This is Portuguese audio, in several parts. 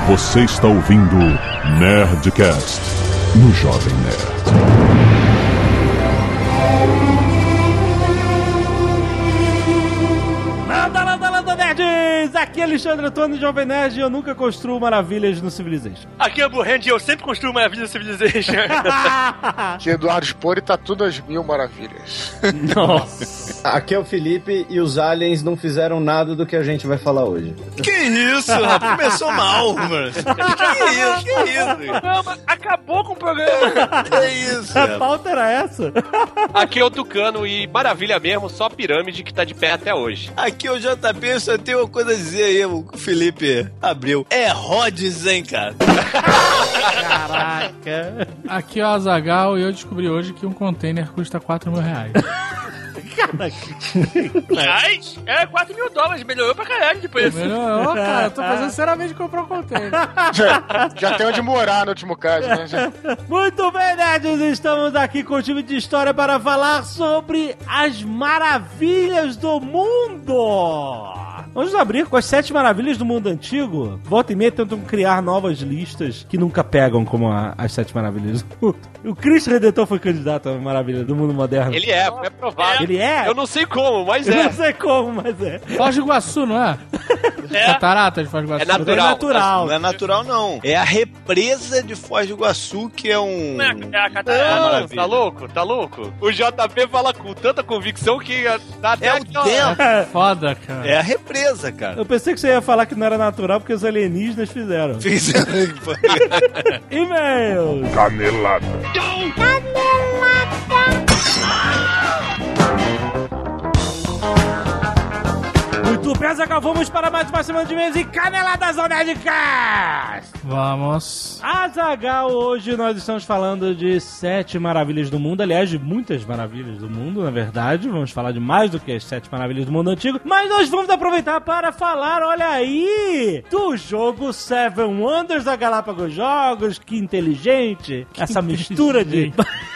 Você está ouvindo Nerdcast no Jovem Nerd. Landa, nerds! Aqui é Alexandre Antônio, Jovem Nerd, e eu nunca construo maravilhas no Civilization. Aqui é Burrand e eu sempre construo maravilhas no Civilization. Aqui é Eduardo Spor e tá tudo às 1000 maravilhas. Nossa! Aqui é o Felipe e os aliens não fizeram nada do que a gente vai falar hoje. Que isso, rapaz? Começou mal, mano. Que isso? Não, mas acabou com o programa. Que isso? A pauta era essa? Aqui é o Tucano e maravilha mesmo, só pirâmide que tá de pé até hoje. Aqui é o JP, eu só tenho uma coisa a dizer aí, o Felipe abriu. É Rhodes, hein, cara? Caraca! Aqui é o Azaghal e eu descobri hoje que um container custa R$4.000. Mas, $4.000, melhorou pra caralho depois. Melhorou, cara. Eu tô fazendo seriamente comprar um container. Já tem onde morar no último caso, né? Muito bem, nerds! Estamos aqui com o time de história para falar sobre as maravilhas do mundo! Vamos abrir com as 7 maravilhas do mundo antigo. Volta e meia tentam criar novas listas que nunca pegam como as 7 maravilhas do mundo. O Cristo Redentor foi candidato à maravilha do mundo moderno. Ele foi aprovado. Ele é? Eu não sei como, mas Eu é. não sei como, mas é. Foz do Iguaçu, não é? Catarata de Foz do Iguaçu. É natural. É natural. Não é natural, não. É a represa de Foz do Iguaçu, que é um... É a catarata. Tá louco? Tá louco? O JP fala com tanta convicção que dá até É o dentro. Foda, cara. É a represa, cara. Eu pensei que você ia falar que não era natural porque os alienígenas fizeram. E-mails. Canelada. Muito bem, Azaghal, vamos para mais uma semana de e-mails e caneladas ao Nerdcast! Vamos. Azaghal, hoje nós estamos falando de 7 maravilhas do mundo, aliás, de muitas maravilhas do mundo, na verdade. Vamos falar de mais do que as 7 maravilhas do mundo antigo, mas nós vamos aproveitar para falar, olha aí, do jogo Seven Wonders da Galápagos Jogos. Que inteligente! Essa mistura de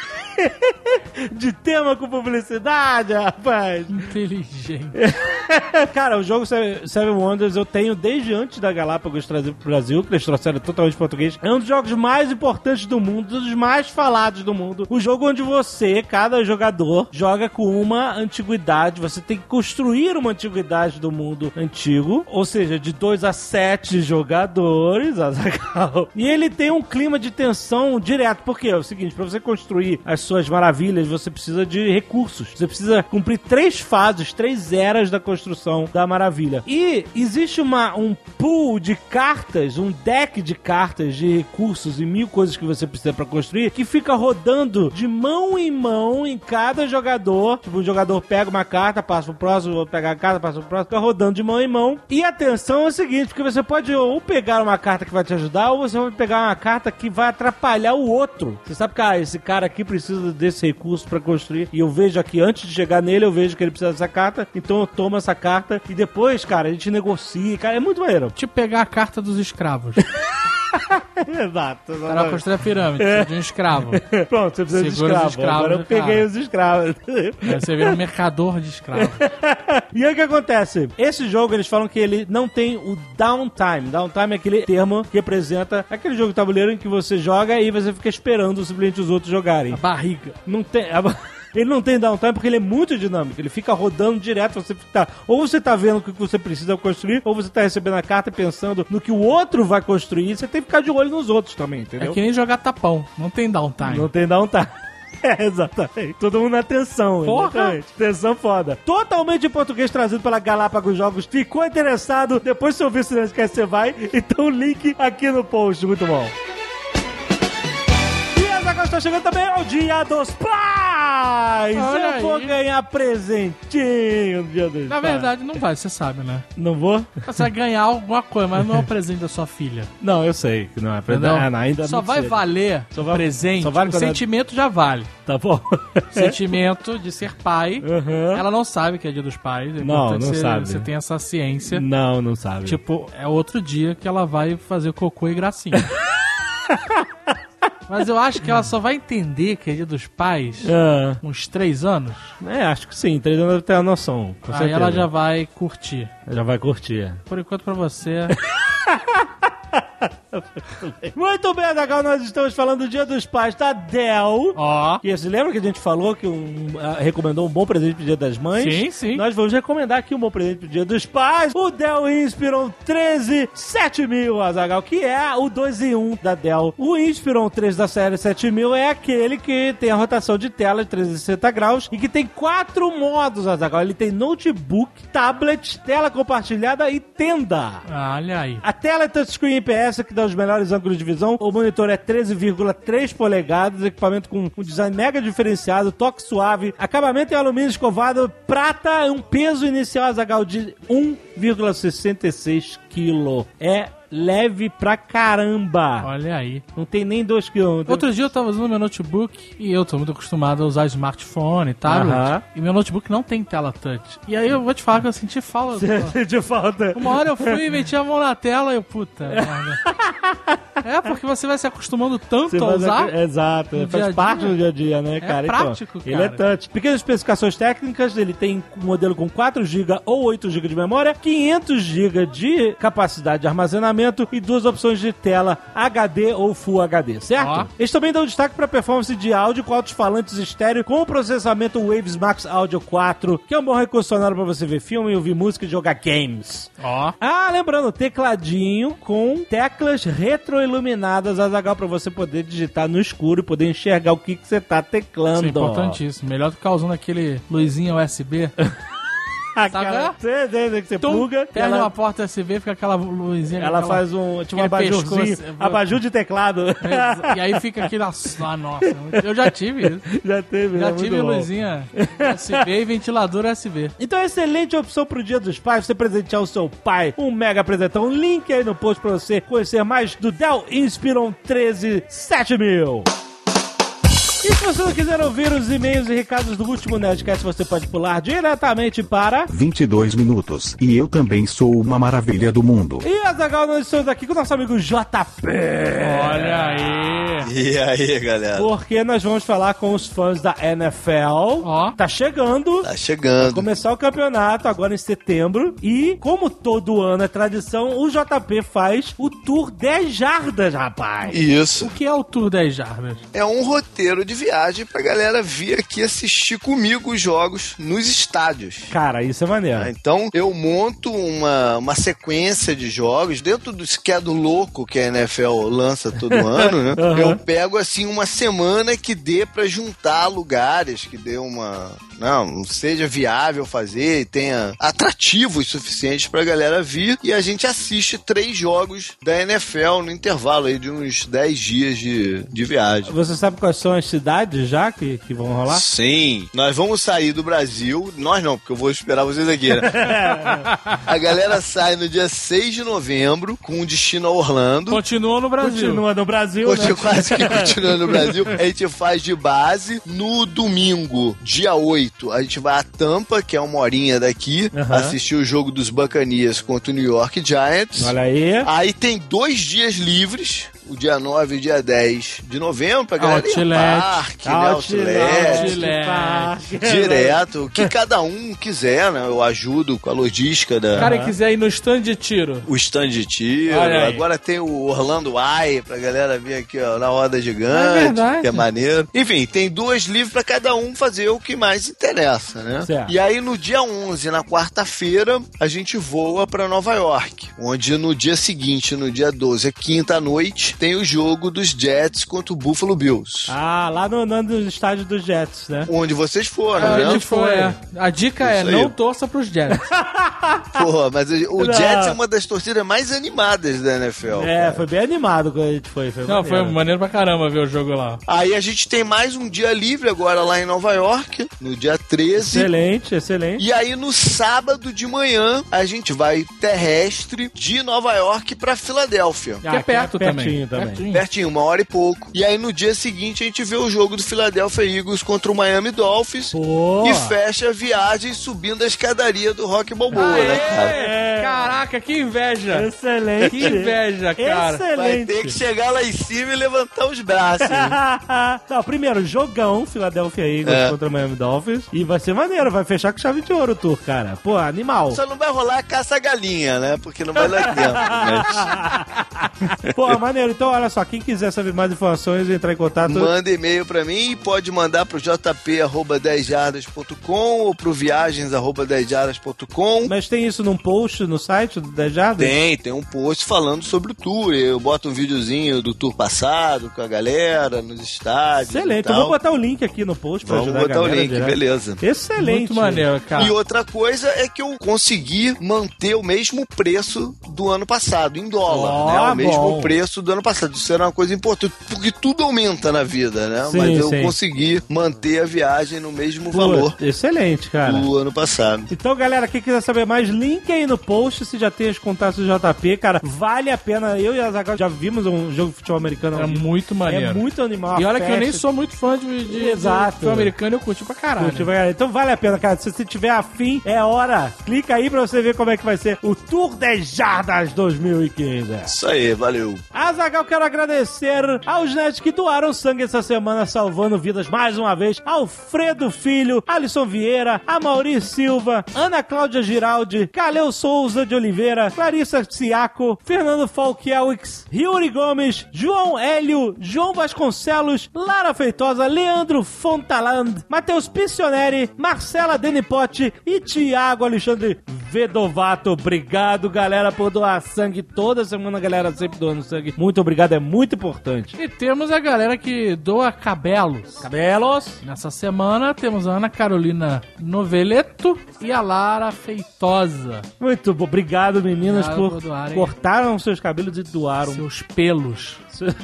tema com publicidade, rapaz. Inteligente. Cara, o jogo Seven Wonders eu tenho desde antes da Galápagos trazer pro Brasil, que eles trouxeram totalmente em português. É um dos jogos mais importantes do mundo, um dos mais falados do mundo. O jogo onde você, cada jogador, joga com uma antiguidade. Você tem que construir uma antiguidade do mundo antigo, ou seja, de 2 a 7 jogadores, Azaghal. E ele tem um clima de tensão direto, porque é o seguinte, pra você construir as suas maravilhas, você precisa de recursos. Você precisa cumprir 3 fases, 3 eras da construção da maravilha. E existe um pool de cartas, um deck de cartas de recursos e 1000 coisas que você precisa pra construir, que fica rodando de mão em mão em cada jogador. Tipo, o jogador pega uma carta, passa pro próximo, vou pegar a carta, passa pro próximo, fica rodando de mão em mão. E atenção é o seguinte, porque você pode ou pegar uma carta que vai te ajudar, ou você vai pegar uma carta que vai atrapalhar o outro. Você sabe que, esse cara aqui precisa desse recurso pra construir, e eu vejo aqui, antes de chegar nele, eu vejo que ele precisa dessa carta, então eu tomo essa carta, e depois, cara, a gente negocia, cara, é muito maneiro. Tipo pegar a carta dos escravos. Exato. Para construir a pirâmide, precisa de um escravo. Pronto, você precisa Segura de os escravo. escravos, Agora eu peguei cara. os escravos. Aí você vira um mercador de escravos. E aí o que acontece? Esse jogo, eles falam que ele não tem o downtime. Downtime é aquele termo que representa aquele jogo de tabuleiro em que você joga e você fica esperando simplesmente os outros jogarem. A barriga. Não tem... Ele não tem downtime porque ele é muito dinâmico. Ele fica rodando direto. Ou você tá vendo o que você precisa construir, ou você tá recebendo a carta e pensando no que o outro vai construir. Você tem que ficar de olho nos outros também, entendeu? É que nem jogar tapão. Não tem downtime. Não tem downtime. É, exatamente. Todo mundo na tensão. Porra! Exatamente. Tensão foda. Totalmente em português, trazido pela Galápagos Jogos. Ficou interessado? Depois se ouvir o Nerdcast, você vai. Então link aqui no post. Muito bom. Agora está chegando também ao Dia dos Pais! Olha Eu vou aí. ganhar presentinho no Dia dos Pais. Na verdade, não vai, você sabe, né? Não vou? Você vai ganhar alguma coisa, mas não é o presente da sua filha. Não, eu sei que não é presente. Entendeu? Não, ainda Só não vai sei. valer Só o vai- presente, só vale o quando é- sentimento já vale. Tá bom? Sentimento de ser pai. Uhum. Ela não sabe que é Dia dos Pais. É Não, importante não você, sabe. Você tem essa ciência. Não, não sabe. Tipo, é outro dia que ela vai fazer cocô e gracinha. Mas eu acho que ela só vai entender que é Dia dos Pais uns 3 anos. Acho que sim. 3 anos deve ter a noção. Com Aí certeza. ela já vai curtir. Já vai curtir. Por enquanto, pra você... Muito bem, Azaghal, nós estamos falando do Dia dos Pais da Dell. Ó. E você lembra que a gente falou que recomendou um bom presente pro Dia das Mães? Sim, sim. Nós vamos recomendar aqui um bom presente pro Dia dos Pais. O Dell Inspiron 137000, Azaghal, que é o 2 em 1 da Dell. O Inspiron 13 da série 7000 é aquele que tem a rotação de tela de 360 graus e que tem 4 modos, Azaghal. Ele tem notebook, tablet, tela compartilhada e tenda. Olha aí. A tela é touchscreen IPS, que dá os melhores ângulos de visão. O monitor é 13,3 polegadas, equipamento com um design mega diferenciado, toque suave, acabamento em alumínio escovado, prata, um peso inicial, Azaghal, de 1,66 kg. É leve pra caramba. Olha aí. Não tem nem 2 kg. Outro dia eu tava usando meu notebook e eu tô muito acostumado a usar smartphone e tablet. E meu notebook não tem tela touch. E aí eu vou te falar que eu senti falta. Senti falta. Uma hora eu fui e meti a mão na tela e eu, puta merda. É, porque você vai se acostumando tanto a usar. Exato. Faz parte do dia a dia, né, cara? Prático, então, cara. Ele é touch. Pequenas especificações técnicas, ele tem um modelo com 4 GB ou 8 GB de memória, 500 GB de capacidade de armazenamento e 2 opções de tela HD ou Full HD, certo? Eles também dão destaque para performance de áudio com alto-falantes estéreo com o processamento Waves Max Audio 4, que é um bom recurso sonoro para você ver filme, ouvir música e jogar games. Lembrando, tecladinho com teclas retroiluminadas, Azaghal, para você poder digitar no escuro e poder enxergar o que você tá teclando. Isso é importantíssimo. Melhor do que ficar usando aquele luzinha USB. Sabe? Que você pluga. Pega uma porta USB, fica aquela luzinha. Ela faz tipo um abajurzinho. Abajur de teclado. E aí fica aqui na... nossa, eu já tive isso. Já tive luzinha USB e ventilador USB. Então é excelente opção pro Dia dos Pais, você presentear o seu pai um mega presentão. Link aí no post pra você conhecer mais do Dell Inspiron 137000. E se você não quiser ouvir os e-mails e recados do último Nerdcast, você pode pular diretamente para 22 minutos. E eu também sou uma maravilha do mundo. E, Azaghal, nós estamos aqui com o nosso amigo JP. Olha aí. E aí, galera? Porque nós vamos falar com os fãs da NFL. Tá chegando. Vai começar o campeonato agora em setembro. E, como todo ano é tradição, o JP faz o Tour 10 Jardas, rapaz. Isso. O que é o Tour 10 Jardas? É um roteiro de viagem pra galera vir aqui assistir comigo os jogos nos estádios. Cara, isso é maneiro. Então, eu monto uma sequência de jogos dentro do schedule louco que a NFL lança todo ano, né? Eu pego, assim, uma semana que dê pra juntar lugares, que dê não seja viável fazer e tenha atrativos suficientes pra galera vir, e a gente assiste 3 jogos da NFL no intervalo aí de uns 10 dias de viagem. Você sabe quais são as cidades já que vão rolar? Sim, nós vamos sair do Brasil, nós não, porque eu vou esperar vocês aqui, né? A galera sai no dia 6 de novembro com destino a Orlando. Continua no Brasil. Continua no Brasil, né? Quase que continua no Brasil. A gente faz de base. No domingo, dia 8, a gente vai a Tampa, que é uma horinha daqui, assistir o jogo dos Buccaneers contra o New York Giants. Olha aí. Aí tem 2 dias livres, o dia 9 e o dia 10 de novembro, pra galera ir ao parque, Parque. Direto, o que cada um quiser, né? Eu ajudo com a logística da... O cara quiser ir no stand de tiro. O stand de tiro. Agora tem o Orlando Eye pra galera vir aqui, ó, na roda gigante, que é maneiro. Enfim, tem 2 livros pra cada um fazer o que mais interessa, né? Certo. E aí no dia 11, na quarta-feira, a gente voa pra Nova York, onde no dia seguinte, no dia 12, quinta à noite, tem o jogo dos Jets contra o Buffalo Bills. Lá no estádio dos Jets, né? Onde vocês foram, né? A gente foi. A dica é, não torça pros Jets. Porra, mas o Jets é uma das torcidas mais animadas da NFL. Cara. Foi bem animado quando a gente foi. Foi maneiro pra caramba ver o jogo lá. Aí a gente tem mais um dia livre agora lá em Nova York, no dia 13. Excelente. E aí no sábado de manhã, a gente vai terrestre de Nova York pra Filadélfia. Que é perto também. Pertinho, 1 hora e pouco. E aí no dia seguinte a gente vê o jogo do Philadelphia Eagles contra o Miami Dolphins e fecha a viagem subindo a escadaria do Rock Balboa. né, cara? Caraca, que inveja! Excelente! Que inveja, cara! Excelente! Vai ter que chegar lá em cima e levantar os braços. Não, primeiro, jogão, Philadelphia Eagles contra Miami Dolphins. E vai ser maneiro, vai fechar com chave de ouro o tour, cara. Pô, animal. Só não vai rolar caça-galinha, né? Porque não vai dar tempo. Mas... Pô, maneiro. Então, olha só, quem quiser saber mais informações, entrar em contato. Manda e-mail pra mim e pode mandar pro jp@10jardas.com ou pro viagens@10jardas.com. Mas tem isso num post no site do 10 Jardas? Tem um post falando sobre o tour. Eu boto um videozinho do tour passado com a galera nos estádios. Excelente. Eu vou botar o link aqui no post pra ajudar a galera. Vamos botar o link, beleza. Excelente. Muito maneiro, cara. E outra coisa é que eu consegui manter o mesmo preço do ano passado, em dólar, né? O mesmo preço do ano passado. Isso era uma coisa importante, porque tudo aumenta na vida, né? Sim, mas eu consegui manter a viagem no mesmo valor. Excelente, cara. Do ano passado. Então, galera, quem quiser saber mais, link aí no post, se já tem os contatos do JP, cara, vale a pena. Eu e a Zagal já vimos um jogo de futebol americano. É muito maneiro. É muito animal. E olha que eu nem sou muito fã de futebol americano, eu curti pra caralho. Então vale a pena, cara. Se você tiver afim, é hora. Clica aí pra você ver como é que vai ser o Tour 10 Jardas 2015. Isso aí, valeu. Azaghal, quero agradecer aos nerds que doaram sangue essa semana, salvando vidas mais uma vez. Alfredo Filho, Alisson Vieira, Amaury Silva, Ana Cláudia Giraldi, Caleu Souza de Oliveira, Clarissa Ciaco, Fernando Falkielwix, Yuri Gomes, João Hélio, João Vasconcelos, Lara Feitosa, Leandro Fontaland, Matheus Pissioneri, Marcela Denipotti e Tiago Alexandre Vedovato. Obrigado, galera, por doar sangue. Toda semana a galera sempre doando sangue. Muito obrigado, é muito importante. E temos a galera que doa cabelos. Nessa semana temos a Ana Carolina Noveleto e a Lara Feitosa. Muito bom. Obrigado, meninas, por doarem. Cortaram seus cabelos e doaram Seus pelos.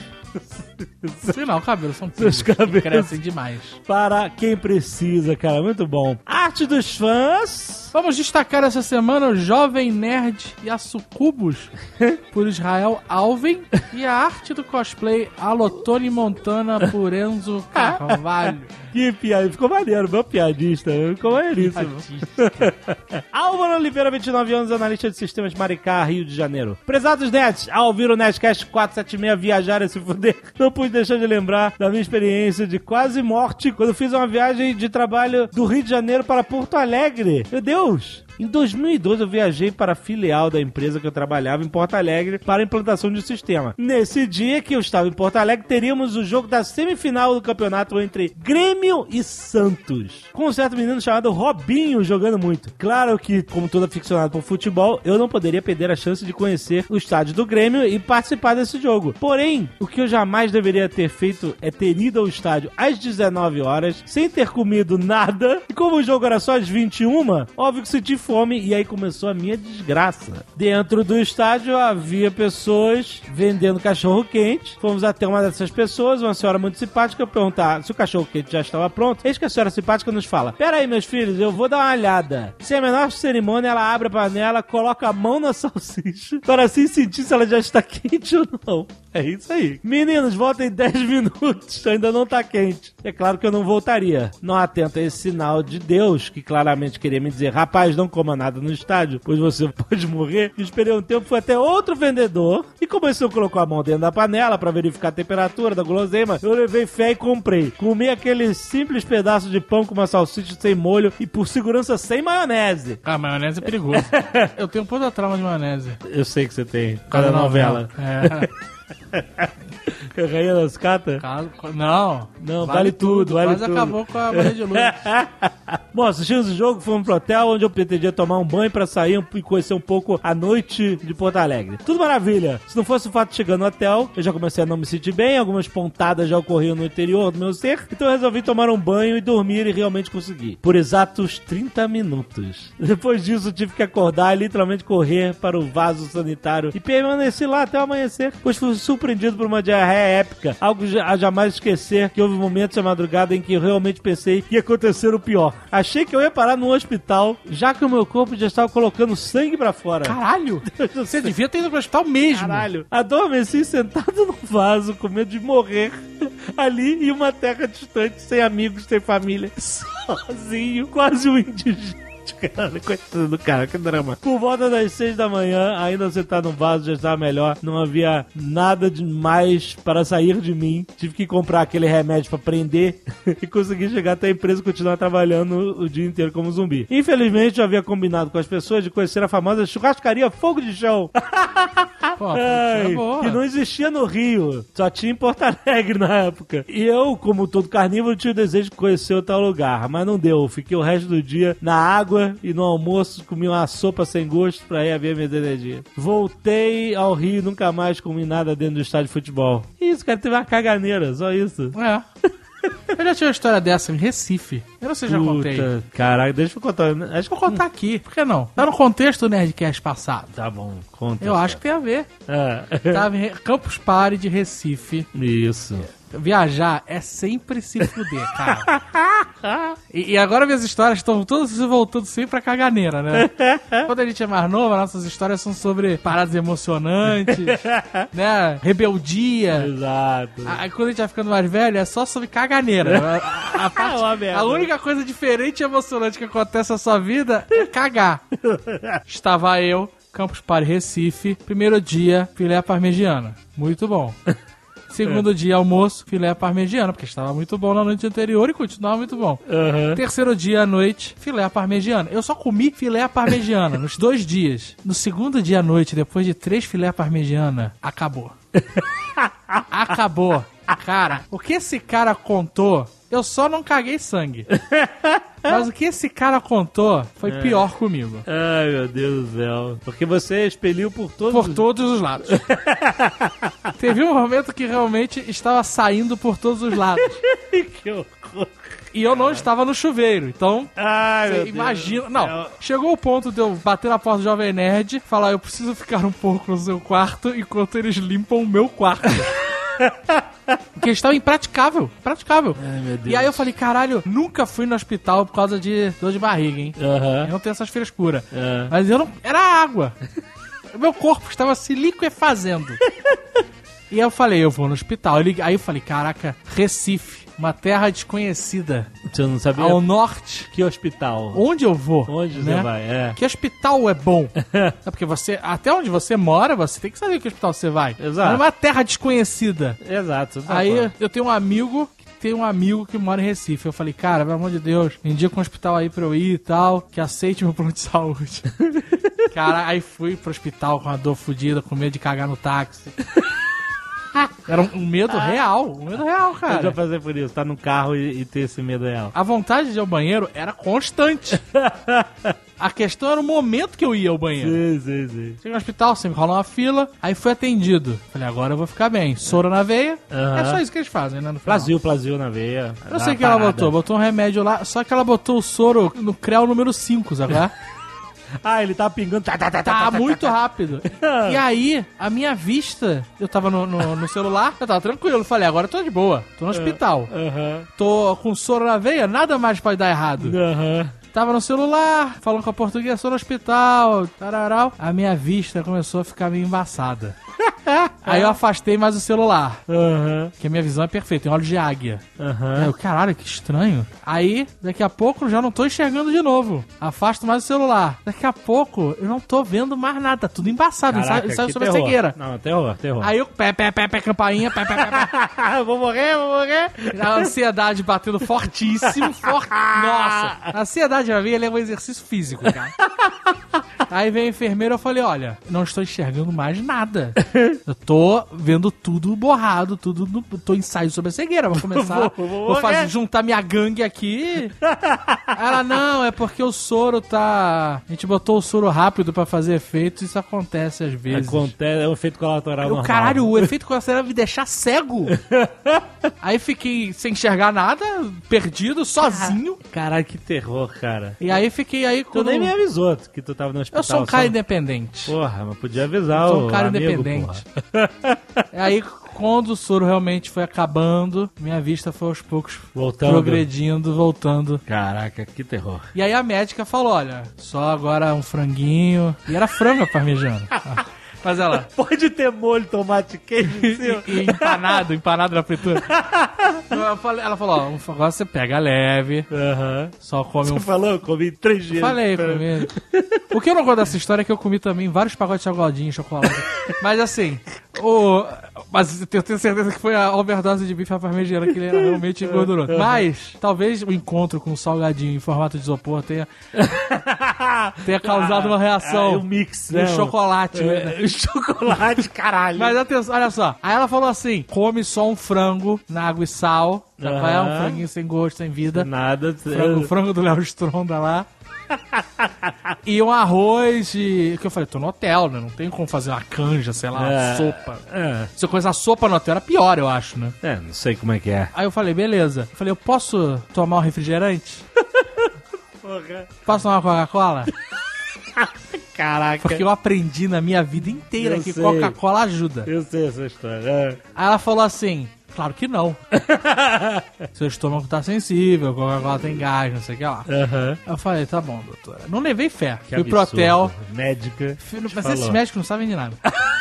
Não, cabelos são pelos. Seus cabelos crescem demais. Para quem precisa, cara. Muito bom. Arte dos fãs. Vamos destacar essa semana o Jovem Nerd e a Sucubus por Israel Alvin e a arte do cosplay Alotone Montana por Enzo Carvalho. Que piada, ficou maneiro, meu piadista, ficou maneiríssimo. Álvaro Oliveira, 29 anos, analista de sistemas Maricá, Rio de Janeiro. Prezados nerds, ao ouvir o Nerdcast 476 viajar e se fuder, não pude deixar de lembrar da minha experiência de quase morte quando fiz uma viagem de trabalho do Rio de Janeiro para Porto Alegre. Meu Deus! Em 2012 eu viajei para a filial da empresa que eu trabalhava em Porto Alegre para a implantação de um sistema. Nesse dia que eu estava em Porto Alegre, teríamos o jogo da semifinal do campeonato entre Grêmio e Santos, com um certo menino chamado Robinho jogando muito. Claro que, como todo aficionado por futebol, eu não poderia perder a chance de conhecer o estádio do Grêmio e participar desse jogo. Porém, o que eu jamais deveria ter feito é ter ido ao estádio às 19 horas, sem ter comido nada, e como o jogo era só às 21, óbvio que senti fome, e aí começou a minha desgraça. Dentro do estádio havia pessoas vendendo cachorro-quente. Fomos até uma dessas pessoas, uma senhora muito simpática, perguntar se o cachorro-quente já estava pronto. Eis que a senhora simpática nos fala: pera aí, meus filhos, eu vou dar uma olhada. Sem a menor cerimônia, ela abre a panela, coloca a mão na salsicha, para assim sentir se ela já está quente ou não. É isso aí. Meninos, voltem 10 minutos, ainda não tá quente. É claro que eu não voltaria. Não atento a esse sinal de Deus, que claramente queria me dizer: rapaz, não coma nada no estádio, pois você pode morrer. E esperei um tempo, fui até outro vendedor e começou a colocar a mão dentro da panela para verificar a temperatura da guloseima. Eu levei fé e comprei. Comi aquele simples pedaço de pão com uma salsicha sem molho e, por segurança, sem maionese. Ah, maionese é perigoso. Eu tenho um puta trauma de maionese. Eu sei que você tem. Cada novela. É. Rainha das Catas? Não, vale tudo. Vale quase tudo. Acabou com a Maria de Luz. Bom, assistimos o jogo, fomos pro hotel, onde eu pretendia tomar um banho pra sair e conhecer um pouco a noite de Porto Alegre. Tudo maravilha. Se não fosse o fato de chegar no hotel, eu já comecei a não me sentir bem, algumas pontadas já ocorriam no interior do meu ser, então eu resolvi tomar um banho e dormir, e realmente consegui. Por exatos 30 minutos. Depois disso, eu tive que acordar e literalmente correr para o vaso sanitário e permaneci lá até o amanhecer, pois fui surpreendido por uma diarreia épica, algo a jamais esquecer, que houve momentos da madrugada em que eu realmente pensei que ia acontecer o pior. Achei que eu ia parar num hospital, já que o meu corpo já estava colocando sangue pra fora. Caralho! Você devia ter ido pro hospital mesmo. Caralho! Adormeci sentado no vaso, com medo de morrer ali em uma terra distante, sem amigos, sem família, sozinho, quase um indigente. cara. Coitado do cara, que drama. Por volta das 6 da manhã, ainda sentado no vaso, já estava melhor. Não havia nada demais para sair de mim. Tive que comprar aquele remédio pra prender e consegui chegar até a empresa e continuar trabalhando o dia inteiro como zumbi. Infelizmente, eu havia combinado com as pessoas de conhecer a famosa churrascaria Fogo de Chão. Pô, Que não existia no Rio, só tinha em Porto Alegre na época. E eu, como todo carnívoro, tinha o desejo de conhecer o tal lugar, mas não deu. Fiquei o resto do dia na água e no almoço comi uma sopa sem gosto pra ir haver minha energia. Voltei ao Rio e nunca mais comi nada dentro do estádio de futebol. Isso, cara, teve uma caganeira, só isso. É. Eu já tinha uma história dessa em Recife. Eu não sei se já contei. Caraca, deixa eu contar. Acho que vou contar aqui. Por que não? Tá no contexto do Nerdcast passado. Tá bom, conta. Eu acho que tem a ver. Tava em Campus Party de Recife. Isso. Viajar é sempre se fuder, cara. E agora minhas histórias estão todas se voltando sempre pra caganeira, né? Quando a gente é mais novo, nossas histórias são sobre paradas emocionantes, né? Rebeldia. Exato. Aí quando a gente vai ficando mais velho, é só sobre caganeira. A única coisa diferente e emocionante que acontece na sua vida é cagar. Estava eu, Campus Party Recife, primeiro dia, filé parmegiana. Muito bom. Segundo dia, almoço, filé parmegiana, porque estava muito bom na noite anterior e continuava muito bom. Terceiro dia à noite, filé parmegiana. Eu só comi filé parmegiana nos 2 dias. No segundo dia à noite, depois de 3 filé parmegiana, acabou. Acabou. Cara, o que esse cara contou, eu só não caguei sangue. Mas o que esse cara contou foi pior comigo. Ai, meu Deus do céu. Porque você expeliu por todos os lados. Teve um momento que realmente estava saindo por todos os lados. Que horror. E eu não estava no chuveiro, então... Ai, meu imagina... Deus. Não, chegou o ponto de eu bater na porta do Jovem Nerd, falar, eu preciso ficar um pouco no seu quarto enquanto eles limpam o meu quarto. Porque estava impraticável. Praticável. Ai, meu Deus. E aí eu falei, caralho, nunca fui no hospital por causa de dor de barriga, hein? Eu não tenho essas frescuras. Mas eu não... Era água. O meu corpo estava se liquefazendo. E aí eu falei, eu vou no hospital. Aí eu falei, caraca, Recife, uma terra desconhecida. Você não sabia? Ao norte. Que hospital? Onde eu vou? Onde né? você vai? Que hospital é bom? É porque você, até onde você mora, você tem que saber que hospital você vai. Exato. É uma terra desconhecida. Exato. Aí eu tenho um amigo que mora em Recife. Eu falei, cara, pelo amor de Deus, me indica um hospital aí pra eu ir e tal, que aceite meu plano de saúde. Cara, aí fui pro hospital com a dor fodida, com medo de cagar no táxi. Era um medo real, cara. Eu já passei por isso, tá no carro e ter esse medo real. A vontade de ir ao banheiro era constante. A questão era o momento que eu ia ao banheiro. Sim. Cheguei no hospital, sempre rola uma fila, aí fui atendido. Falei, agora eu vou ficar bem. Soro na veia, é só isso que eles fazem, né? No final. Plasio na veia. Eu sei que ela botou um remédio lá, só que ela botou o soro no CREL número 5, sabe? Ele tava pingando. Tá muito rápido. E aí, a minha vista, eu tava no celular, eu tava tranquilo. Falei, agora eu tô de boa, tô no hospital. Tô com soro na veia, nada mais pode dar errado. Tava no celular, falando com a portuguesa, sou no hospital, tararau. A minha vista começou a ficar meio embaçada. Aí eu afastei mais o celular. Que a minha visão é perfeita, tem olhos de águia. Aí eu, caralho, que estranho. Aí, daqui a pouco, eu já não tô enxergando de novo. Afasto mais o celular. Daqui a pouco, eu não tô vendo mais nada. Tá tudo embaçado. Caraca, ensaio sobre terror. a cegueira. Não, terror. Aí eu, pé, campainha, pé. Vou morrer. A ansiedade batendo fortíssimo, Nossa, a ansiedade pra mim, ele é um exercício físico, cara. Aí veio a enfermeira, eu falei, olha, não estou enxergando mais nada. Eu tô vendo tudo borrado, tô ensaio sobre a cegueira. Vou começar, vou juntar minha gangue aqui. Ela, não, é porque o soro tá... A gente botou o soro rápido pra fazer efeito, isso acontece às vezes. Acontece, é um efeito colateral normal. Caralho, o efeito colateral vai me deixar cego. Aí fiquei sem enxergar nada, perdido, sozinho. Caralho, que terror, cara. E aí fiquei aí com... Tu nem me avisou que tu tava no hospital. Eu sou um cara independente. Porra, mas podia avisar. Eu sou um cara amigo, independente. Aí, quando o soro realmente foi acabando, minha vista foi aos poucos progredindo, voltando. Caraca, que terror. E aí a médica falou, olha, só agora um franguinho. E era frango parmegiana. Mas ela... Pode ter molho, tomate, queijo em cima. E empanado na fritura. Ela falou, ó, agora você pega leve, só come Você falou? Eu comi 3 dias. Falei, comi. O que eu não gosto dessa história é que eu comi também vários pacotes de salgadinho, chocolate. Mas assim, mas eu tenho certeza que foi a overdose de bife à parmegiana que ele era realmente engordurou. Mas, talvez o encontro com o salgadinho em formato de isopor tenha causado uma reação. Um mix, né? Chocolate. Chocolate, caralho. Mas atenção, olha só. Aí ela falou assim, come só um frango na água e sal. Um franguinho sem gosto, sem vida. Nada. O frango do Léo Stronda lá. E um arroz que eu falei, tô no hotel, né? Não tem como fazer uma canja, sei lá, uma sopa. Se eu começar sopa no hotel era pior, eu acho, né? Não sei como é que é. Aí eu falei, beleza. Eu falei, eu posso tomar um refrigerante? Porra. Posso tomar uma Coca-Cola? Caraca. Porque eu aprendi na minha vida inteira que Coca-Cola ajuda. Eu sei essa história. Aí ela falou assim... Claro que não. Seu estômago tá sensível, Coca-Cola tem gás, não sei o que lá. Eu falei, tá bom, doutora. Não levei fé. Fui pro hotel. Médica. Mas esses médicos não sabem de nada.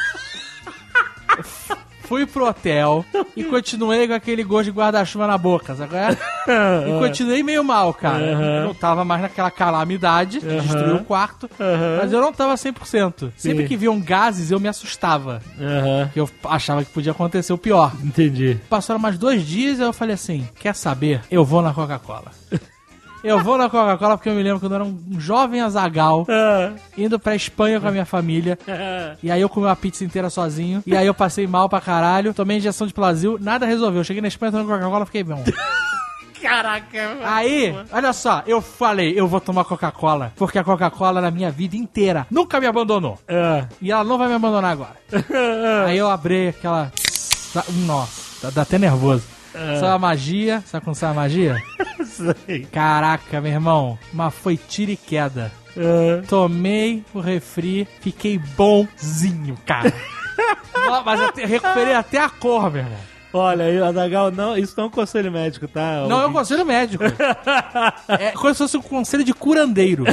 Fui pro hotel e continuei com aquele gosto de guarda-chuva na boca, sabe? E continuei meio mal, cara. Eu não tava mais naquela calamidade que destruiu o quarto, mas eu não tava 100%. Sempre que viam gases, eu me assustava. Que eu achava que podia acontecer o pior. Entendi. Passaram mais 2 dias e eu falei assim, quer saber? Eu vou na Coca-Cola. Eu vou na Coca-Cola porque eu me lembro quando eu era um jovem azaghal, indo pra Espanha com a minha família. E aí eu comi uma pizza inteira sozinho. E aí eu passei mal pra caralho. Tomei injeção de Plasil, nada resolveu. Cheguei na Espanha, tomando Coca-Cola, fiquei bom. Caraca. Aí, olha só, eu falei, eu vou tomar Coca-Cola, porque a Coca-Cola na minha vida inteira nunca me abandonou. E ela não vai me abandonar agora. Aí eu abri aquela... Nossa, dá até nervoso. Sabe a magia? Sabe como sabe a magia? Sei. Caraca, meu irmão, mas foi tiro e queda. Tomei o refri, fiquei bonzinho, cara. Mas eu recuperei até a cor, meu irmão. Olha, Azaghal, não, isso não é um conselho médico, tá? Não é um conselho médico. É como se fosse um conselho de curandeiro.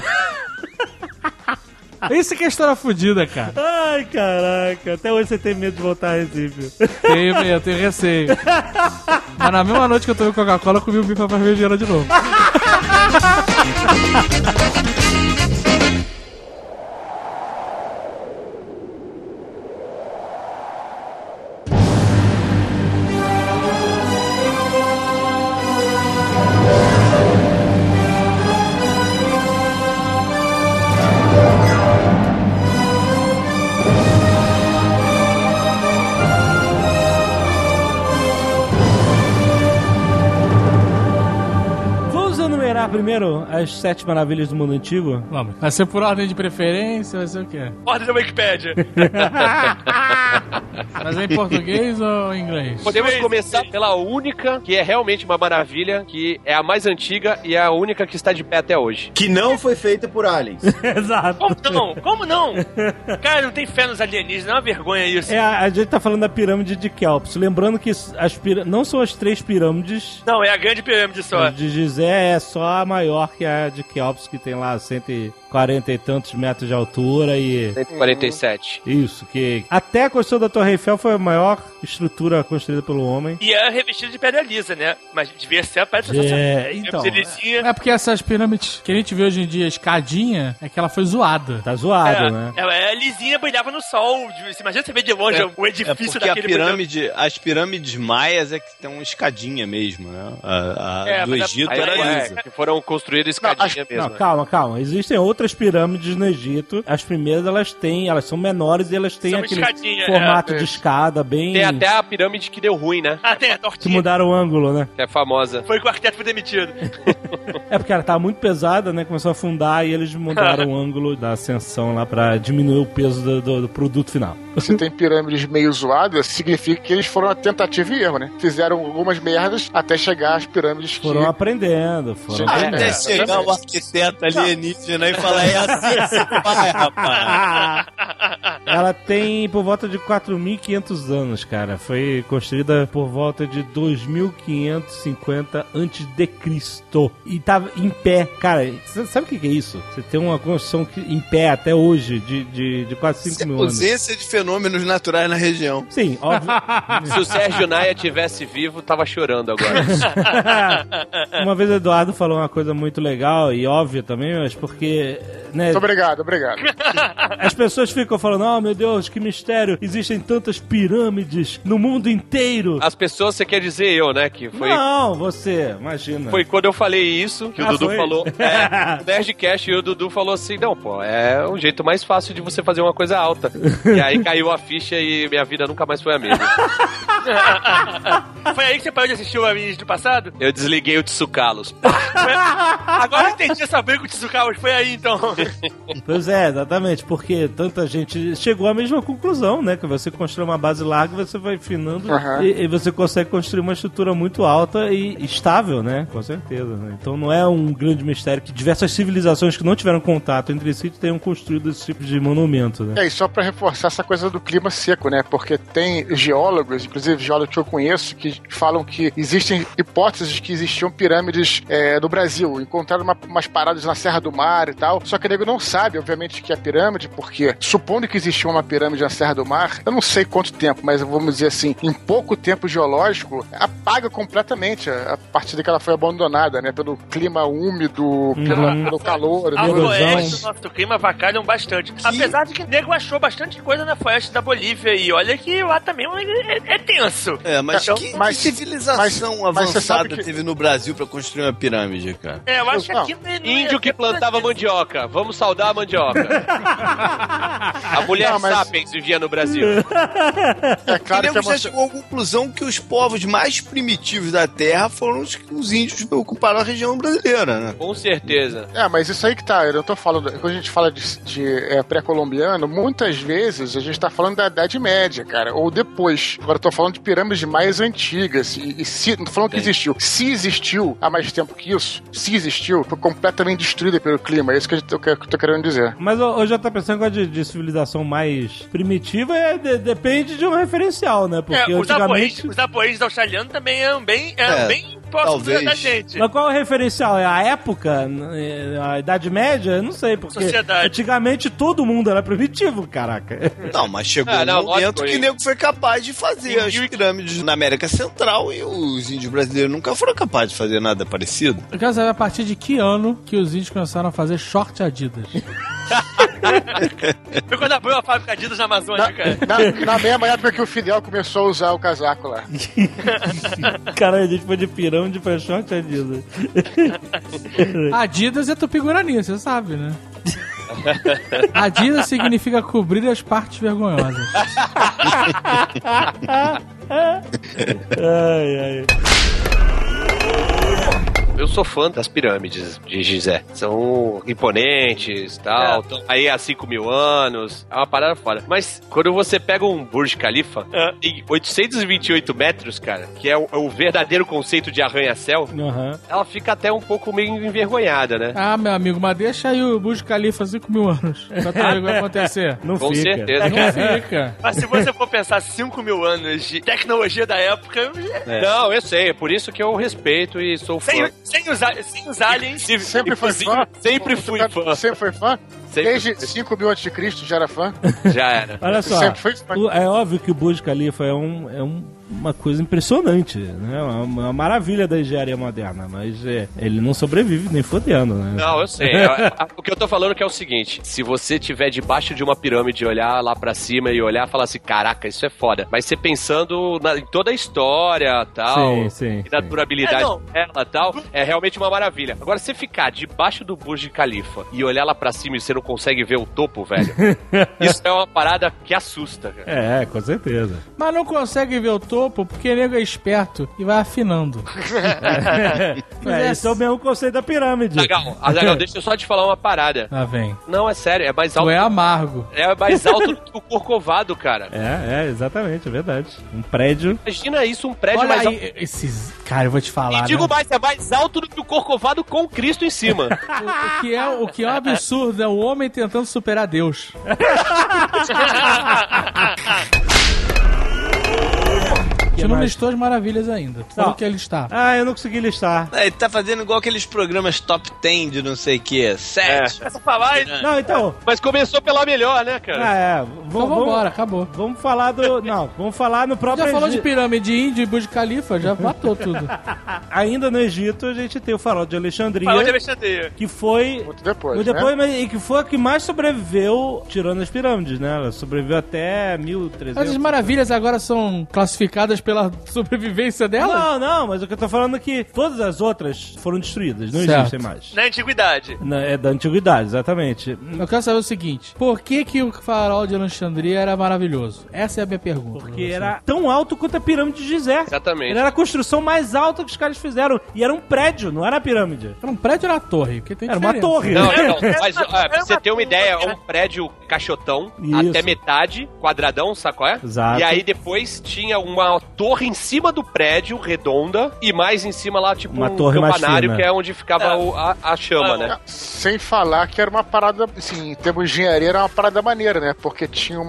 Isso que é história fodida, cara. Ai, caraca. Até hoje você tem medo de voltar a Recife. Tenho medo, tenho receio. Mas na mesma noite que eu tomei Coca-Cola, eu comi o bife à parmegiana de novo. Primeiro, as 7 maravilhas do mundo antigo. Vamos. Vai ser por ordem de preferência, vai ser o quê? Ordem da Wikipédia. Mas é em português ou em inglês? Podemos começar pela única, que é realmente uma maravilha, que é a mais antiga e é a única que está de pé até hoje. Que não foi feita por aliens. Exato. Como não? Como não? Cara, não tem fé nos alienígenas, é uma vergonha isso. A gente tá falando da pirâmide de Quéops. Lembrando que não são as 3 pirâmides. Não, é a grande pirâmide só. A de Gizé é só a maior, que é a de Quéops, que tem lá 140 e tantos metros de altura e... 147. Isso, que até a construção da Torre Eiffel foi a maior estrutura construída pelo homem. E é revestida de pedra lisa, né? Mas devia ser a pedra então. É porque essas pirâmides que a gente vê hoje em dia, escadinha, é que ela foi zoada. Tá zoada, né? É lisinha, brilhava no sol. Você imagina você ver de longe o edifício daquele... As pirâmides maias é que tem escadinha mesmo, né? Do Egito era lisa. Que foram construídas escadinha mesmo. Não, calma. Existem outras pirâmides no Egito. As primeiras, elas são menores e elas têm aquele formato de escada bem... Tem até a pirâmide que deu ruim, né? Tem a tortinha. Que mudaram o ângulo, né? Que é famosa. Foi que o arquiteto foi demitido. Porque ela tava muito pesada, né? Começou a afundar e eles mudaram o ângulo da ascensão lá pra diminuir o peso do produto final. Você tem pirâmides meio zoadas, significa que eles foram uma tentativa e erro, né? Fizeram algumas merdas até chegar às pirâmides Foram aprendendo. Até chegar o arquiteto alienígena e falar falar, é assim que você vai, rapaz. Ela tem por volta de 4.500 anos, cara. Foi construída por volta de 2.550 a.C. E tava em pé. Cara, você sabe o que é isso? Você tem uma construção em pé até hoje de quase 5 mil anos. Ausência de fenômenos naturais na região. Sim, óbvio. Se o Sérgio Naia tivesse vivo, tava chorando agora. Uma vez o Eduardo falou uma coisa muito legal e óbvia também, mas porque... né, Muito obrigado. as pessoas ficam falando, oh meu Deus, que mistério, existem tantas pirâmides no mundo inteiro. As pessoas, você quer dizer eu, né? Que foi... Não, você, imagina. Foi quando eu falei isso, que o Dudu falou. No Nerdcast, e o Dudu falou assim, não, pô, é o jeito mais fácil de você fazer uma coisa alta. E aí caiu a ficha e minha vida nunca mais foi a mesma. Foi aí que você parou de assistir o Amigos do passado? Eu desliguei o Tsukalos. Agora eu entendi essa briga com o Tsukalos, foi aí então. Pois é, exatamente, porque tanta gente chegou à mesma conclusão, né? Que você constrói uma base larga, você vai afinando e você consegue construir uma estrutura muito alta e estável, né? Com certeza, né? Então não é um grande mistério que diversas civilizações que não tiveram contato entre si tenham construído esse tipo de monumento, né? E só pra reforçar essa coisa do clima seco, né? Porque tem geólogos, inclusive geólogos que eu conheço, que falam que existem hipóteses de que existiam pirâmides no Brasil. Encontraram umas paradas na Serra do Mar e tal. Só que o nego não sabe, obviamente, que é pirâmide, porque supondo que existia uma pirâmide na Serra do Mar, eu não sei quanto tempo, mas vamos dizer assim, em pouco tempo geológico, apaga completamente a partir que ela foi abandonada, né? Pelo clima úmido, pelo calor. A floresta, nosso clima avacalham bastante. Apesar de que o nego achou bastante coisa na floresta da Bolívia, e olha que lá também é tenso. Mas que civilização avançada teve no Brasil pra construir uma pirâmide, cara? Eu acho que aqui índio que plantava mandioca. Vamos saudar a mandioca. A mulher sapiens vivia no Brasil. É claro que já chegou à conclusão que os povos mais primitivos da Terra foram os índios que ocuparam a região brasileira, né? Com certeza. Mas isso aí que tá, eu não tô falando, quando a gente fala de pré-colombiano, muitas vezes a gente tá falando da Idade Média, cara, ou depois. Agora eu tô falando de pirâmides mais antigas, não tô falando que existiu. Se existiu há mais tempo que isso, foi completamente destruída pelo clima, é isso que eu tô querendo dizer. Mas hoje eu tô pensando de civilização mais primitiva, depende de um referencial, né? Porque antigamente... Os apoios australianos também eram bem próximos da gente. Mas qual é o referencial? É a época? A Idade Média? Eu não sei, porque antigamente todo mundo era primitivo, caraca. Não, mas chegou um momento que o nego foi capaz de fazer as pirâmides na América Central e os índios brasileiros nunca foram capazes de fazer nada parecido. Eu quero saber a partir de que ano que os índios começaram a fazer short Adidas. Foi quando abriu a fábrica Adidas na Amazônia, cara. Na mesma época que o Fidel começou a usar o casaco lá. Cara, a gente foi de pirâmide pra short Adidas. Adidas é Tupi-Guarani, você sabe, né? Adidas significa cobrir as partes vergonhosas. Ai. Eu sou fã das pirâmides de Gizé. São imponentes e tal. Aí há 5 mil anos. É uma parada foda. Mas quando você pega um Burj Khalifa em 828 metros, cara, que é o verdadeiro conceito de arranha-céu, ela fica até um pouco meio envergonhada, né? Ah, meu amigo, mas deixa aí o Burj Khalifa 5 mil anos. Pra tu ver o que vai acontecer. Não Com fica. certeza. Não fica. Mas se você for pensar 5 mil anos de tecnologia da época... Não, eu sei. É por isso que eu respeito e sou fã. Sem os aliens. Sempre foi fã? Sempre fui fã. Sempre foi fã? Desde 5 mil a.C. já era fã? Já era. Olha só, sempre foi fã. É óbvio que o Burj Khalifa é uma coisa impressionante, né? Uma maravilha da engenharia moderna, mas ele não sobrevive nem fodendo, né? Não, eu sei. O que eu tô falando que é o seguinte, se você estiver debaixo de uma pirâmide e olhar lá pra cima e olhar e falar assim, caraca, isso é foda. Mas você pensando em toda a história tal, sim, e na durabilidade dela tal, é realmente uma maravilha. Agora, você ficar debaixo do Burj Khalifa e olhar lá pra cima e ser não consegue ver o topo, velho. Isso é uma parada que assusta, cara. Com certeza. Mas não consegue ver o topo porque o nego é esperto e vai afinando. Esse é o mesmo conceito da pirâmide. Azaghal, deixa eu só te falar uma parada. Lá vem. Não, é sério, é mais alto. Tu é amargo. É mais alto do que o Corcovado, cara. Exatamente, é verdade. Um prédio. Imagina isso, um prédio Olha mais aí, alto. esses... Cara, eu vou te falar, E digo né? mais, é mais alto do que o Corcovado com Cristo em cima. O que é um absurdo é o homem tentando superar Deus. Você não listou as maravilhas ainda. Tu falou que ia listar. Eu não consegui listar. Ele tá fazendo igual aqueles programas top 10 de não sei o que. 7. Essa falar... Não, então... Mas começou pela melhor, né, cara? Então vambora, acabou. Vamos falar do... Não, vamos falar no próprio Já falou Egito. de pirâmide índia e Burj Khalifa, já matou tudo. Ainda no Egito, a gente tem o farol de Alexandria. Que foi... Muito depois, Muito depois, mas e que foi a que mais sobreviveu, tirando as pirâmides, né? Ela sobreviveu até 1300. Mas as maravilhas agora são classificadas pela sobrevivência delas? Não, mas o que eu tô falando é que todas as outras foram destruídas, não Certo. existem mais. Na antiguidade. É da antiguidade, exatamente. Eu quero saber o seguinte: por que o farol de Alexandria era maravilhoso? Essa é a minha pergunta. Porque era tão alto quanto a pirâmide de Gizé. Exatamente. Ele era a construção mais alta que os caras fizeram. E era um prédio, não era a pirâmide. Era um prédio ou era uma torre? Porque tem Era uma diferença. torre. Não, mas pra você ter uma ideia, é um prédio caixotão, Isso. até metade, quadradão, sabe qual é? Exato. E aí depois tinha uma torre em cima do prédio, redonda, e mais em cima lá, tipo, Uma um torre mais campanário, fina. que é onde ficava a chama, né? Sem falar que era uma parada, assim, em termos de engenharia, era uma parada maneira, né? Porque tinha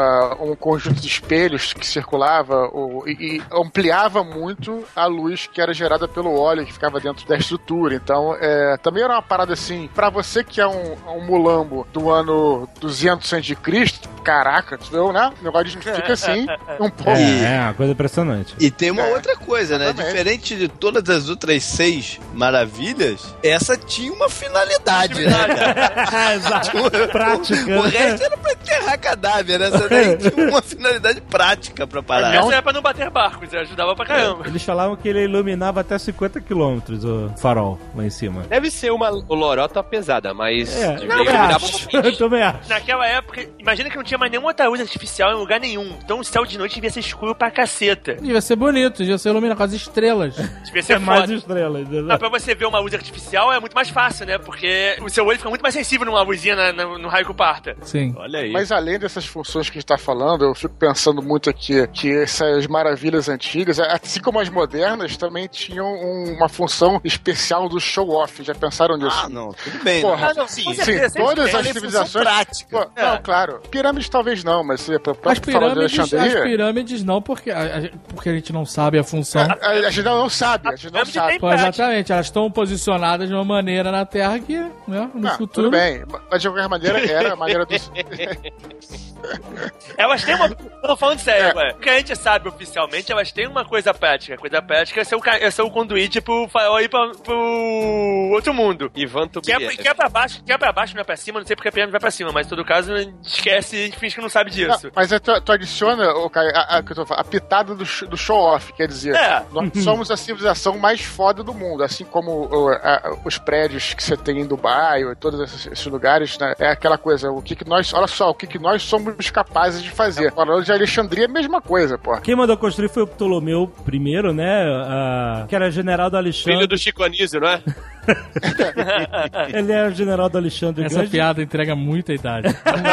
um conjunto de espelhos que circulava e ampliava muito a luz que era gerada pelo óleo que ficava dentro da estrutura. Então, também era uma parada assim, pra você que é um mulambo do ano 200 a.C., caraca, tu viu, né? O negócio fica assim, um pouco. É uma coisa impressionante. E tem uma outra coisa, né? Exatamente. Diferente de todas as outras 6 maravilhas, essa tinha uma finalidade, né, cara? Exato. Prática. O resto era pra enterrar cadáver, né? Essa daí tinha uma finalidade prática pra parar. Essa era pra não bater barcos, ajudava pra caramba. Eles falavam que ele iluminava até 50 quilômetros o farol lá em cima. Deve ser uma lorota pesada, mas... Eu devia também virar acho. Eu também acho. Naquela época, imagina que não tinha mais nenhuma outra luz artificial em lugar nenhum. Então o céu de noite devia ser escuro pra caceta. Devia ser bonito, devia ser iluminado com as estrelas. Devia ser Mais foda. estrelas. Mas pra você ver uma luz artificial é muito mais fácil, né? Porque o seu olho fica muito mais sensível numa luzinha no raio que parta. Sim. Olha aí. Mas além dessas funções que a gente tá falando, eu fico pensando muito aqui que essas maravilhas antigas, assim como as modernas, também tinham uma função especial do show-off. Já pensaram nisso? Ah, não, tudo bem. Porra, né? não, Sim, com Sim, certeza, todas tem as função civilizações. prática. Pô, não, claro. Pirâmides talvez não, mas pra As falar de pirâmides, Alexandria. não, porque a gente não sabe a função. A gente não sabe, a gente não pirâmide sabe. tem- Pô, exatamente, elas estão posicionadas de uma maneira na Terra que, né, no futuro. Tudo bem, mas de qualquer maneira era a maneira dos. Elas têm uma. Eu tô falando sério, ué. O que a gente sabe oficialmente, elas têm uma coisa prática. A coisa prática é ser o conduíte pro farol ir pro outro mundo. Ivan Que é pra baixo, não é pra cima, não sei porque a pirâmide vai pra cima, mas em todo caso, esquece e finge que não sabe Não, disso. mas tu adiciona, Caio, a pitada do show-off, quer dizer, nós somos a civilização mais foda do mundo, assim como os prédios que você tem em Dubai, e todos esses lugares, né? É aquela coisa, olha só, o que nós somos capazes de fazer. Falando de Alexandria, é a mesma coisa, pô. Quem mandou construir foi o Ptolomeu I, né? Que era general do Alexandre. Filho do Chico Anísio, não é? Ele era o general do Alexandre Essa Grande. piada entrega muita idade.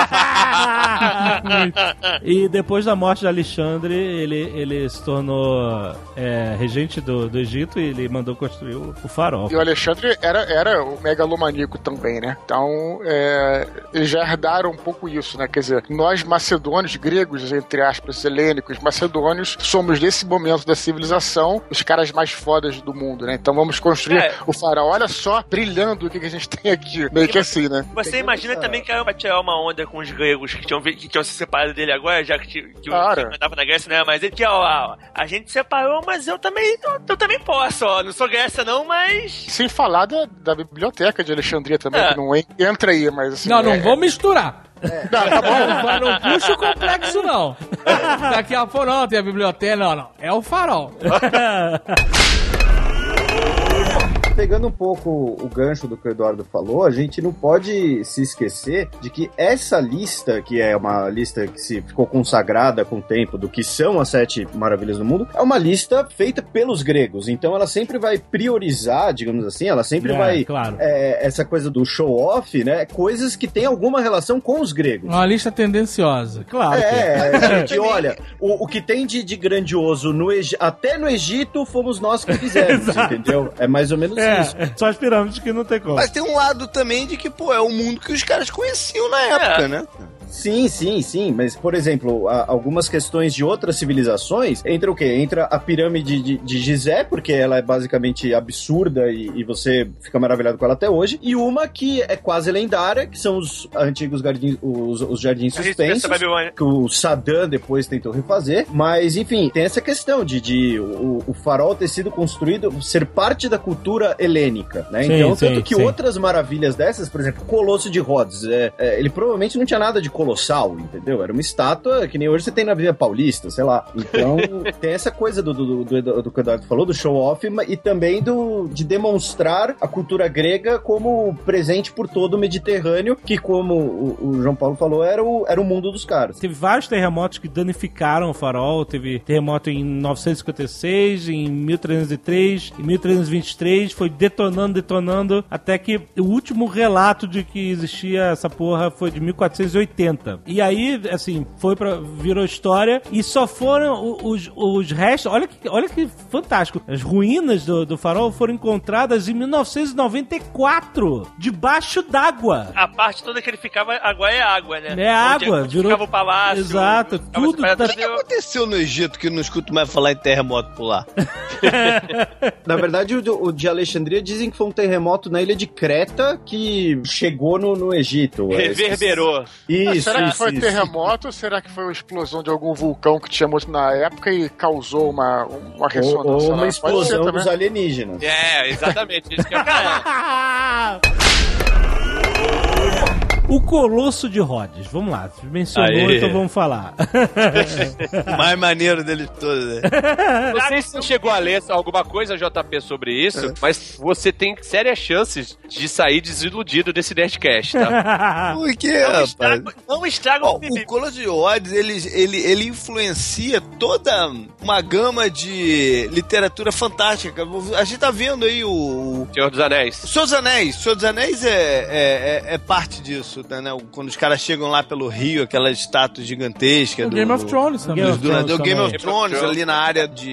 E depois da morte de Alexandre, ele se tornou regente do Egito e ele mandou construir o farol. E o Alexandre era o megalomaníaco também, né? Então, eles já herdaram um pouco isso, né? Quer dizer, nós macedônios, gregos, entre aspas, helênicos, macedônios, somos nesse momento da civilização os caras mais fodas do mundo, né? Então vamos construir o farol. Olha só, brilhando o que a gente tem aqui. Meio que assim, né? Você imagina também que era pra tirar uma onda com os gregos que tinham se separado dele agora, já que o Claro. andava na Grécia, né? Mas ele que, ó, a gente separou, mas eu também posso, ó. Não sou Grécia não, mas... Sem falar da biblioteca de Alexandria também, que não entra aí, mas assim... Não vou misturar. Não, tá bom. Não puxa o complexo, não. Daqui a pouco não, tem a biblioteca, não. É o farol. pegando um pouco o gancho do que o Eduardo falou, a gente não pode se esquecer de que essa lista, que é uma lista que se ficou consagrada com o tempo do que são as 7 maravilhas do mundo, é uma lista feita pelos gregos. Então ela sempre vai priorizar, digamos assim, ela sempre vai... Claro. Essa coisa do show-off, né? Coisas que tem alguma relação com os gregos. Uma lista tendenciosa. Claro. Gente, olha, o que tem de grandioso até no Egito fomos nós que fizemos, entendeu? É mais ou menos isso. Só as pirâmides que não tem como. Mas tem um lado também de que, pô, é o mundo que os caras conheciam na época, né? Sim, mas, por exemplo, algumas questões de outras civilizações, entra o quê? Entra a pirâmide de Gizé, porque ela é basicamente absurda e você fica maravilhado com ela até hoje, e uma que é quase lendária, que são os antigos os jardins suspensos, que o Saddam depois tentou refazer, mas, enfim, tem essa questão de o farol ter sido construído, ser parte da cultura helênica, né? Sim, então, sim, tanto que outras maravilhas dessas, por exemplo, o Colosso de Rhodes, ele provavelmente não tinha nada de colossal, entendeu? Era uma estátua que nem hoje você tem na Avenida Paulista, sei lá. Então, tem essa coisa do que o Eduardo falou, do show-off, e também de demonstrar a cultura grega como presente por todo o Mediterrâneo, que, como o João Paulo falou, era o mundo dos caras. Teve vários terremotos que danificaram o farol. Teve terremoto em 956, em 1303, em 1323, foi detonando, até que o último relato de que existia essa porra foi de 1480. E aí, assim, virou história e só foram os restos. Olha que fantástico. As ruínas do farol foram encontradas em 1994, debaixo d'água. A parte toda que ele ficava, agora é água, né? É água, onde virou. Ficava o palácio. Exato, tudo. O que aconteceu no Egito que eu não escuto mais falar em terremoto por lá? Na verdade, o de Alexandria dizem que foi um terremoto na ilha de Creta que chegou no Egito. Reverberou. Isso. Será que foi terremoto ou será que foi uma explosão de algum vulcão que tinha muito na época e causou uma ressonância? Ou uma explosão dos alienígenas. Exatamente. Isso que eu ia falar. O Colosso de Rhodes, vamos lá, mencionou, então vamos falar. O mais maneiro deles todos, né? Não sei se você chegou a ler alguma coisa, JP, sobre isso, mas você tem sérias chances de sair desiludido desse Nerdcast, tá? Por quê, rapaz? Não estraga o O Colosso de Rhodes, ele influencia toda uma gama de literatura fantástica. A gente tá vendo aí o Senhor dos Anéis. Senhor dos Anéis é parte disso, né? Quando os caras chegam lá pelo rio, aquelas estátuas gigantescas. O Game of Thrones também. O Game of Thrones ali na área de...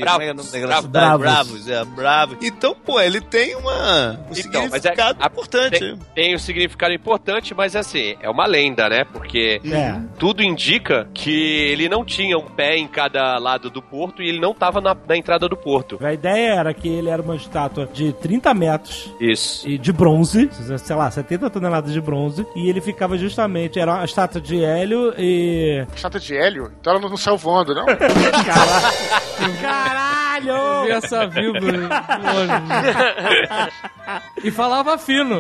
Bravos. Então, pô, ele tem um significado importante. Tem um significado importante, mas assim, é uma lenda, né? Porque tudo indica que ele não tinha um pé em cada lado do porto e ele não tava na entrada do porto. A ideia era que ele era uma estátua de 30 metros. Isso. E de bronze, sei lá, 70 toneladas de bronze, e ele ficava justamente, era uma estátua de hélio e... Estátua de hélio? Então ela não saiu voando, não? Caralho! Eu vi essa vírgula de longe. E falava fino.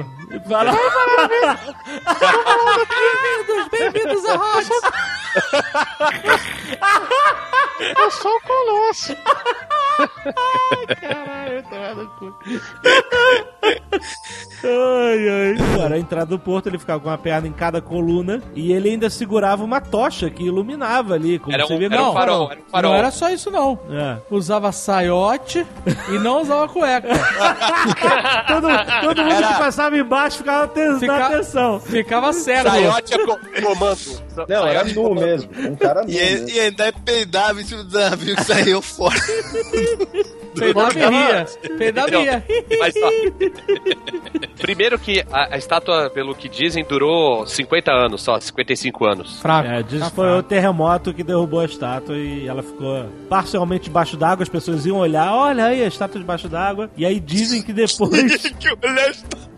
Bem-vindos a Rhodes. Eu sou o Colosso. Ai, caralho, tomado cu. Ai. Cara, a entrada do porto, ele ficava com uma perna em cada coluna e ele ainda segurava uma tocha que iluminava ali. Como você vê, era um farol. Não era só isso, não. Usava saiote e não usava cueca. todo mundo que passava embaixo ficava dando atenção. Ficava cego. Saiote é comando. Não, era nu mesmo. Um cara nu. E ainda peidava em cima do navio que saiu fora. Peidava e ria. Mas só. Primeiro que a estátua, pelo que dizem, durou 50 anos só, 55 anos. Fraco. Diz que foi o terremoto que derrubou a estátua e ela ficou parcialmente debaixo d'água. As pessoas iam olhar, olha aí a estátua debaixo d'água. E aí dizem que depois...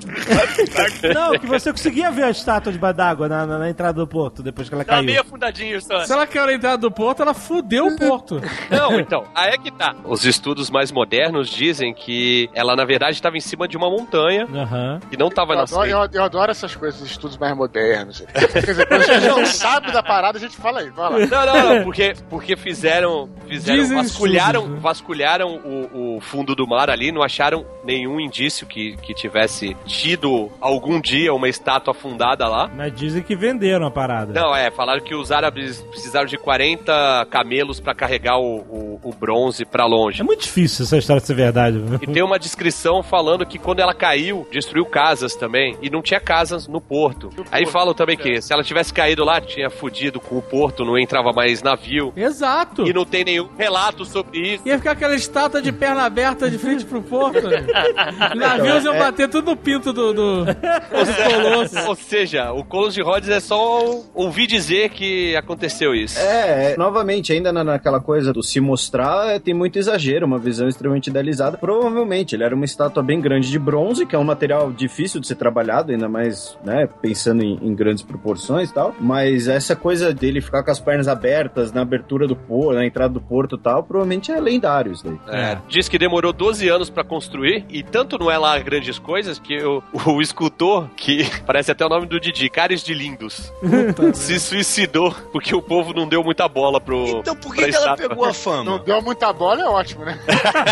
Não, que você conseguia ver a estátua debaixo d'água na entrada do porto, depois que ela Tá caiu. meio afundadinho só. Se ela caiu na entrada do porto, ela fudeu o porto. Não, então, aí é que tá. Os estudos mais modernos dizem que ela, na verdade, estava em cima de uma montanha Aham. e não estava na Eu adoro essas coisas, estudos mais modernos. Quer dizer, quando a gente não sabe da parada, a gente fala aí, vai lá. Não, porque fizeram Dizem vasculharam o fundo do mar ali, não acharam nenhum indício que tivesse tido algum dia uma estátua afundada lá. Mas dizem que venderam a parada. Não, falaram que os árabes precisaram de 40 camelos pra carregar o bronze pra longe. É muito difícil essa história ser verdade. Viu? E tem uma descrição falando que quando ela caiu, destruiu casas também, e não tinha casas no porto. Aí falam também que se ela tivesse caído lá, tinha fudido com o porto, não entrava mais navio. Exato. E não tem nenhum relato sobre isso. Ia ficar aquela estátua de perna aberta de frente pro porto. Navios iam bater tudo no pinto do Colosso. Ou seja, o Colosso de Rhodes é só ouvir dizer que aconteceu isso. Novamente, ainda naquela coisa do se mostrar, tem muito exagero, uma visão extremamente idealizada. Provavelmente, ele era uma estátua bem grande de bronze, que é um material difícil de ser trabalhado, ainda mais, né, pensando em grandes proporções e tal. Mas essa coisa dele ficar com as pernas abertas na abertura do porto, na entrada do porto e tal, provavelmente é lendário isso daí. Diz que demorou 12 anos pra construir, e tanto não é lá grandes coisas que o escultor, que parece até o nome do Didi, Cares de Lindos, se suicidou porque o povo não deu muita bola pro. Então por que ela pegou a fama? Não deu muita bola, é ótimo, né?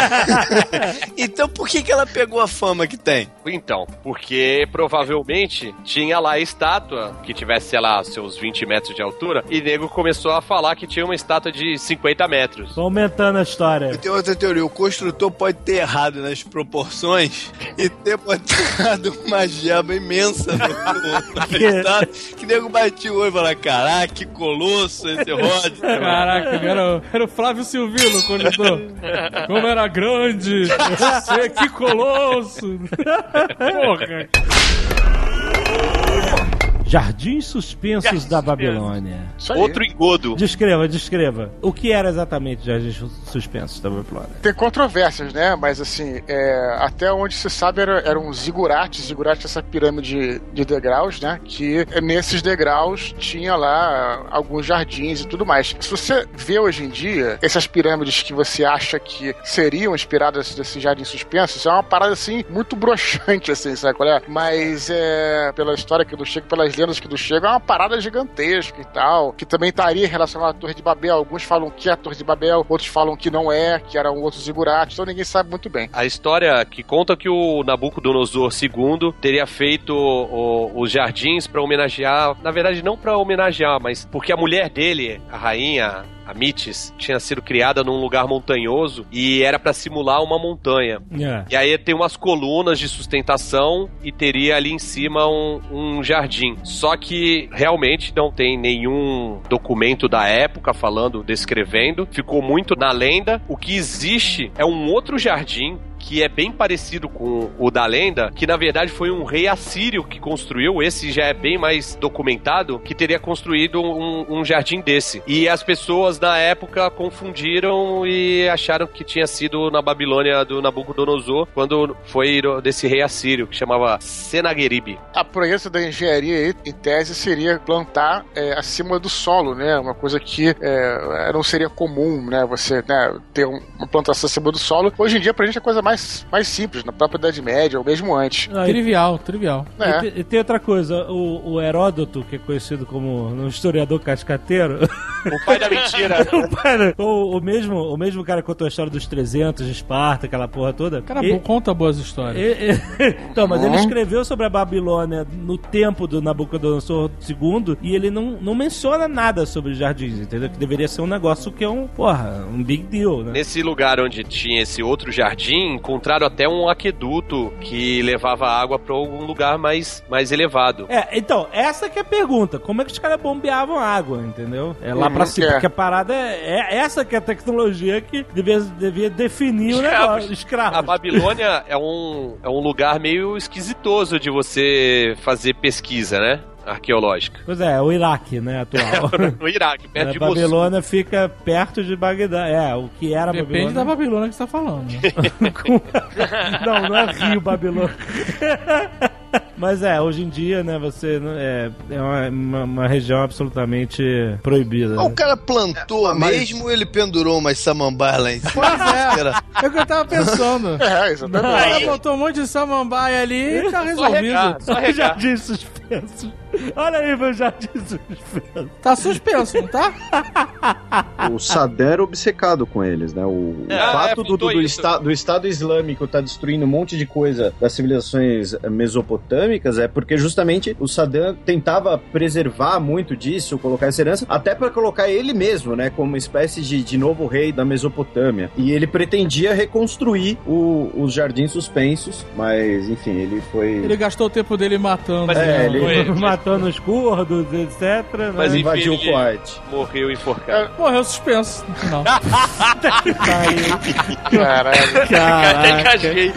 Então por que ela pegou a fama que tem? Então, porque provavelmente tinha lá a estátua que tivesse, sei lá, seus 20 metros de altura, e o nego começou a falar que tinha uma estátua de 50 metros. Tô aumentando a história. E tem outra teoria, o construtor pode ter errado nas proporções e ter botado uma gema imensa no estátua, que o nego batia o olho e falava, caraca, que colosso esse Rhodes. Caraca, era o Flávio Silvino, condutor. Como era grande, que colosso. Porra. Jardins Suspensos da Babilônia. Outro engodo. Descreva. O que era exatamente Jardins Suspensos da Babilônia? Tem controvérsias, né? Mas assim, até onde se sabe eram zigurates. Zigurates é essa pirâmide de degraus, né? Que nesses degraus tinha lá alguns jardins e tudo mais. Se você vê hoje em dia, essas pirâmides que você acha que seriam inspiradas desses jardins suspensos, é uma parada assim, muito broxante, assim, sabe qual é? Mas pela história que eu chego, pelas lendas que do chegam, é uma parada gigantesca e tal, que também estaria relacionada à Torre de Babel. Alguns falam que é a Torre de Babel, outros falam que não é, que eram outros zigurates, então ninguém sabe muito bem. A história que conta que o Nabucodonosor II teria feito os jardins para homenagear, na verdade não para homenagear, mas porque a mulher dele, a rainha Amitis, tinha sido criada num lugar montanhoso e era pra simular uma montanha. E aí tem umas colunas de sustentação e teria ali em cima um jardim. Só que realmente não tem nenhum documento da época descrevendo. Ficou muito na lenda. O que existe é um outro jardim que é bem parecido com o da lenda, que na verdade foi um rei assírio que construiu, esse já é bem mais documentado, que teria construído um jardim desse. E as pessoas na época confundiram e acharam que tinha sido na Babilônia do Nabucodonosor, quando foi desse rei assírio, que chamava Senaqueribe. A proeza da engenharia aí, em tese, seria plantar acima do solo, né? Uma coisa que não seria comum, né? Você ter uma plantação acima do solo. Hoje em dia, pra gente, é coisa mais simples, na própria Idade Média, ou mesmo antes. Trivial. E tem outra coisa, o Heródoto, que é conhecido como um historiador cascateiro... O pai da mentira. o mesmo cara que contou a história dos 300 de Esparta, aquela porra toda. Cara, conta boas histórias. Então, mas ele escreveu sobre a Babilônia no tempo do Nabucodonosor II e ele não menciona nada sobre os jardins, entendeu? Que deveria ser um negócio que é um big deal, né? Nesse lugar onde tinha esse outro jardim, encontraram até um aqueduto que levava água para algum lugar mais elevado. Então, essa que é a pergunta. Como é que os caras bombeavam água, entendeu? Lá pra cima. Porque a parada essa que é a tecnologia que devia definir o negócio. Escravos. A Babilônia é um lugar meio esquisitoso de você fazer pesquisa, né? Arqueológica. Pois é, o Iraque, né, atual. No Iraque, perto de Mossul. A Babilônia fica perto de Bagdá. O que era Depende Babilônia. Depende da Babilônia que você tá falando. Não é Rio Babilônia. Mas hoje em dia, né, você é uma região absolutamente proibida. O cara plantou mesmo ou ele pendurou umas samambaias lá em cima? Pois é. É o que eu tava pensando. Exatamente. O cara botou um monte de samambaia ali e tá resolvido. Só regar. Jardim suspenso. Olha aí, meu jardim suspenso. Tá suspenso, não tá? O Saddam era obcecado com eles, né? O fato do Estado Islâmico tá destruindo um monte de coisa das civilizações mesopotâmicas é porque justamente o Saddam tentava preservar muito disso, colocar essa herança, até para colocar ele mesmo, né, como uma espécie de novo rei da Mesopotâmia. E ele pretendia reconstruir os jardins suspensos, mas enfim, ele foi... Ele gastou o tempo dele matando. Ele matando os curdos, etc. Mas né? invadiu o Kuwait. Morreu enforcado. Morreu suspenso no final. Caralho. Até engasguei.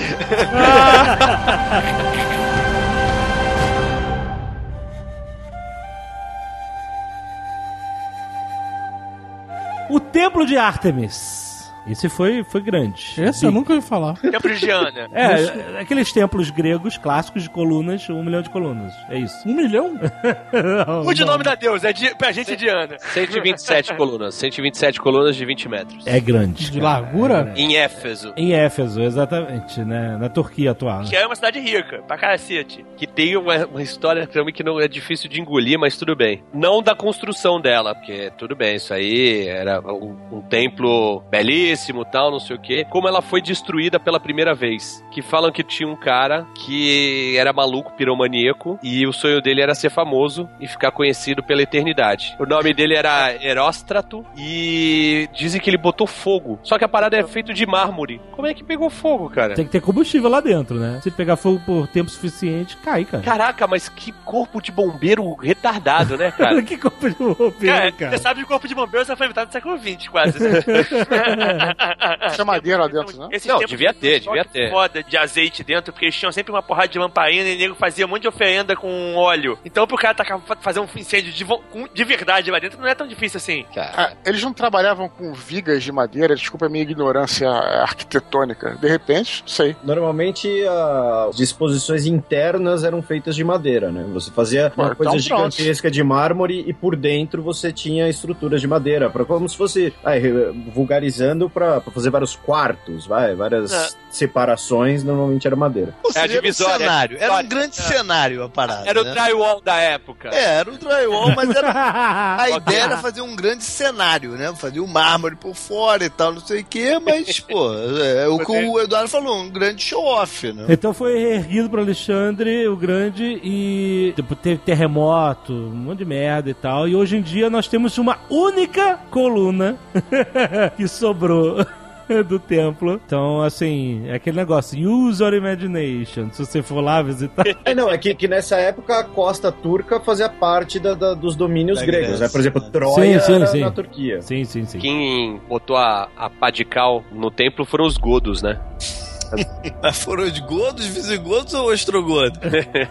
O Templo de Ártemis. Esse foi grande. Esse eu nunca ouvi falar. Templo de Diana. Aqueles templos gregos clássicos de colunas, 1 milhão de colunas. É isso. 1 milhão? Mude o nome da deusa, pra gente é Diana. 127 colunas. 127 colunas de 20 metros. É grande. De largura? Em Éfeso. Em Éfeso, exatamente, né? Na Turquia atual. Que é uma cidade rica, pra cacete. Que tem uma história também que não é difícil de engolir, mas tudo bem. Não da construção dela, porque tudo bem, isso aí era um templo belíssimo, tal, não sei o quê. Como ela foi destruída pela primeira vez. Que falam que tinha um cara que era maluco, piromaníaco, e o sonho dele era ser famoso e ficar conhecido pela eternidade. O nome dele era Heróstrato e dizem que ele botou fogo. Só que a parada é feita de mármore. Como é que pegou fogo, cara? Tem que ter combustível lá dentro, né? Se pegar fogo por tempo suficiente, cai, cara. Caraca, mas que corpo de bombeiro retardado, né, cara? Que corpo de bombeiro, cara. Você sabe que o corpo de bombeiro só foi inventado no século XX, quase. Tinha madeira lá dentro, né? Esses Não, tempos devia ter. foda de azeite dentro, porque eles tinham sempre uma porrada de lamparina e o nego fazia um monte de oferenda com óleo. Então pro cara fazer um incêndio de verdade lá dentro não é tão difícil assim. Eles não trabalhavam com vigas de madeira, desculpa a minha ignorância arquitetônica. De repente, sei. Normalmente as disposições internas eram feitas de madeira, né? Você fazia uma coisa gigantesca de mármore e por dentro você tinha estruturas de madeira, como se fosse, vulgarizando, pra fazer vários quartos, várias separações, normalmente era madeira. Ou seja, era um cenário, era um grande cenário a parada. Era o drywall da época. Era o drywall, mas a ideia era fazer um grande cenário, né? Fazer o mármore por fora e tal, não sei o quê, mas, o que o Eduardo falou, um grande show-off, né? Então foi erguido pro Alexandre o Grande e teve terremoto, um monte de merda e tal, e hoje em dia nós temos uma única coluna que sobrou do templo. Então, assim, é aquele negócio, use your imagination, se você for lá visitar. É que nessa época a costa turca fazia parte dos domínios gregos, né? Por exemplo, Troia era na Turquia. Sim. Quem botou a pá de cal no templo foram os godos, né? Mas foram os godos, visigodos ou ostrogodos?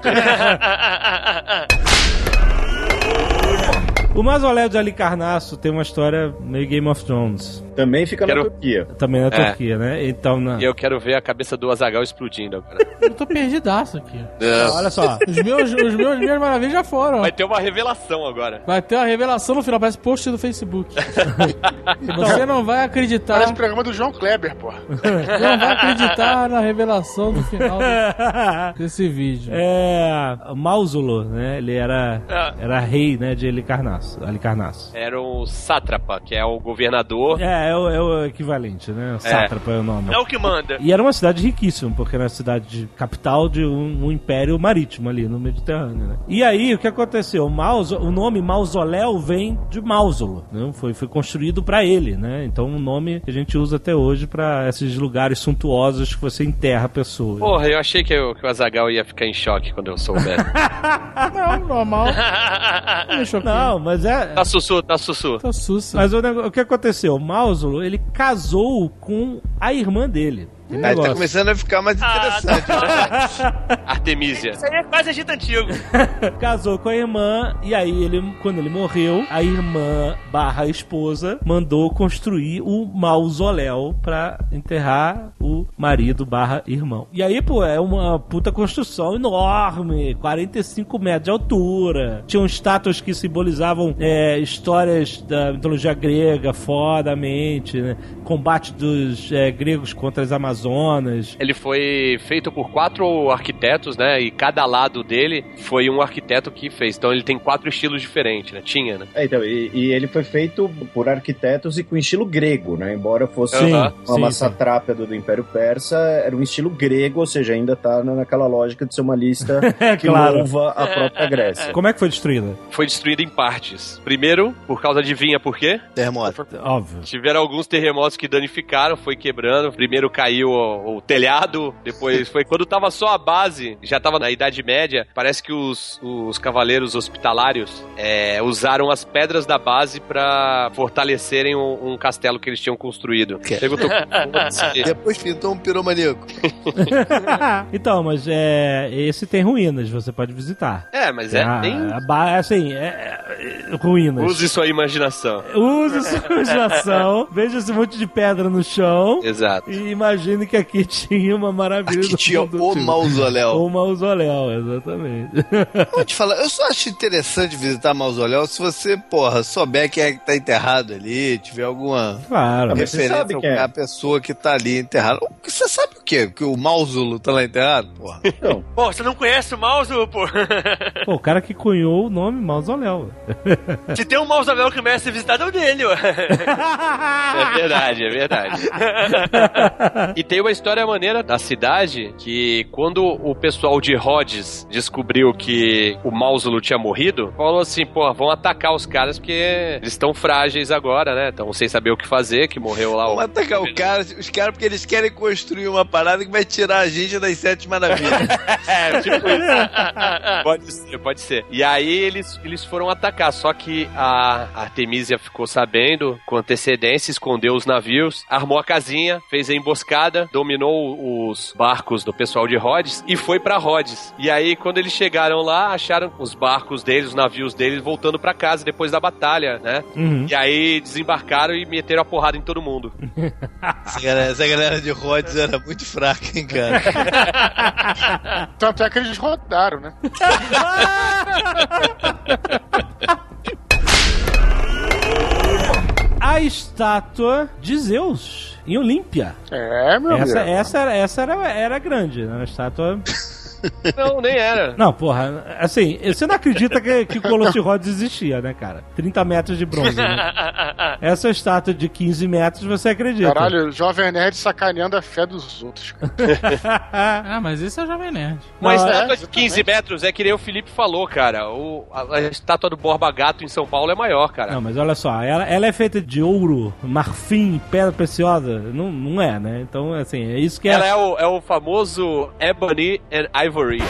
O mausoléu de Halicarnasso tem uma história meio Game of Thrones. Também fica na Turquia. Também na Turquia, né? Então, E eu quero ver a cabeça do Azaghal explodindo agora. Eu tô perdidaço aqui. Olha só. Minhas maravilhas já foram. Vai ter uma revelação agora. Vai ter uma revelação no final, parece post do Facebook. Você não vai acreditar. Parece o programa do João Kleber, pô. Você não vai acreditar na revelação do final desse vídeo. O Mausulo, né? Ele era rei, né, de Halicarnasso. Era o sátrapa, que é o governador. É o equivalente, né? Sátrapa é o nome. É o que manda. E era uma cidade riquíssima, porque era a cidade capital de um império marítimo ali no Mediterrâneo, né? E aí, o que aconteceu? O nome mausoléu vem de Mausulo, né? Foi construído pra ele, né? Então, um nome que a gente usa até hoje pra esses lugares suntuosos que você enterra pessoas. Porra, eu achei que o Azaghal ia ficar em choque quando eu soubesse. Não, normal. Não, mas Tá sussu. Tá sussa. Mas o que aconteceu? O Mausulo, ele casou com a irmã dele. Tem Aí negócio. tá começando a ficar mais interessante. Artemisia. Isso aí é quase Egito Antigo. Casou com a irmã, e aí quando ele morreu, a irmã / esposa mandou construir o mausoléu pra enterrar o marido / irmão. E aí, pô, é uma puta construção enorme, 45 metros de altura. Tinham estátuas que simbolizavam histórias da mitologia grega, fodamente, né? Combate dos gregos contra as Amazonas. Ele foi feito por 4 arquitetos, né? E cada lado dele foi um arquiteto que fez. Então ele tem 4 estilos diferentes, né? Tinha, né? Então, e ele foi feito por arquitetos e com estilo grego, né? Embora fosse uma satrápia do Império Persa, era um estilo grego, ou seja, ainda tá naquela lógica de ser uma lista que louva a própria Grécia. Como é que foi destruída? Foi destruída em partes. Primeiro, por causa, adivinha por quê? Terremoto. Óbvio. Tiveram alguns terremotos que danificaram, foi quebrando. Primeiro caiu o telhado, depois foi quando tava só a base, já tava na Idade Média. Parece que os cavaleiros hospitalários usaram as pedras da base pra fortalecerem um castelo que eles tinham construído. Perguntou, Depois pintou um piromaníaco. Então, mas esse tem ruínas, você pode visitar. Mas ruínas. use sua imaginação. Use sua imaginação, veja esse monte de pedra no chão. Exato. E imagine que aqui tinha uma maravilha. Aqui tinha o mausoléu. O mausoléu, exatamente. Vou te falar, eu só acho interessante visitar mausoléu se você, souber quem é que tá enterrado ali, tiver alguma referência à pessoa que tá ali enterrada. Você sabe o quê? Que o Mausulo tá lá enterrado, porra? Não. Pô, você não conhece o Mausulo, pô? Pô, o cara que cunhou o nome mausoléu. Se tem um mausoléu que merece ser visitado, é o dele, ué. É verdade. E tem uma história maneira da cidade que quando o pessoal de Rhodes descobriu que o Mausulo tinha morrido, falou assim, vão atacar os caras porque eles estão frágeis agora, né? Estão sem saber o que fazer, que morreu lá Vão atacar os caras porque eles querem construir uma parada que vai tirar a gente das 7 maravilhas. Tipo isso. Pode ser. E aí eles foram atacar, só que a Artemisia ficou sabendo com antecedência, escondeu os navios, armou a casinha, fez a emboscada, dominou os barcos do pessoal de Rhodes e foi pra Rhodes. E aí, quando eles chegaram lá, acharam os barcos deles, os navios deles, voltando pra casa depois da batalha, né? Uhum. E aí desembarcaram e meteram a porrada em todo mundo. Essa galera de Rhodes era muito fraca, hein, cara? Tanto é que eles rodaram, né? A estátua de Zeus em Olímpia. Meu amigo. Essa era grande, né? A estátua. Não, nem era. Não, porra, assim, você não acredita que o Colosso de Rhodes existia, né, cara? 30 metros de bronze, né? Essa estátua de 15 metros, você acredita? Caralho, o Jovem Nerd sacaneando a fé dos outros, cara. Mas esse é o Jovem Nerd. Uma estátua de 15 metros é que nem o Felipe falou, cara. A estátua do Borba Gato em São Paulo é maior, cara. Não, mas olha só, ela é feita de ouro, marfim, pedra preciosa. Não é, né? Então, assim, é isso que é. Ela é o famoso Ebony and Ivory.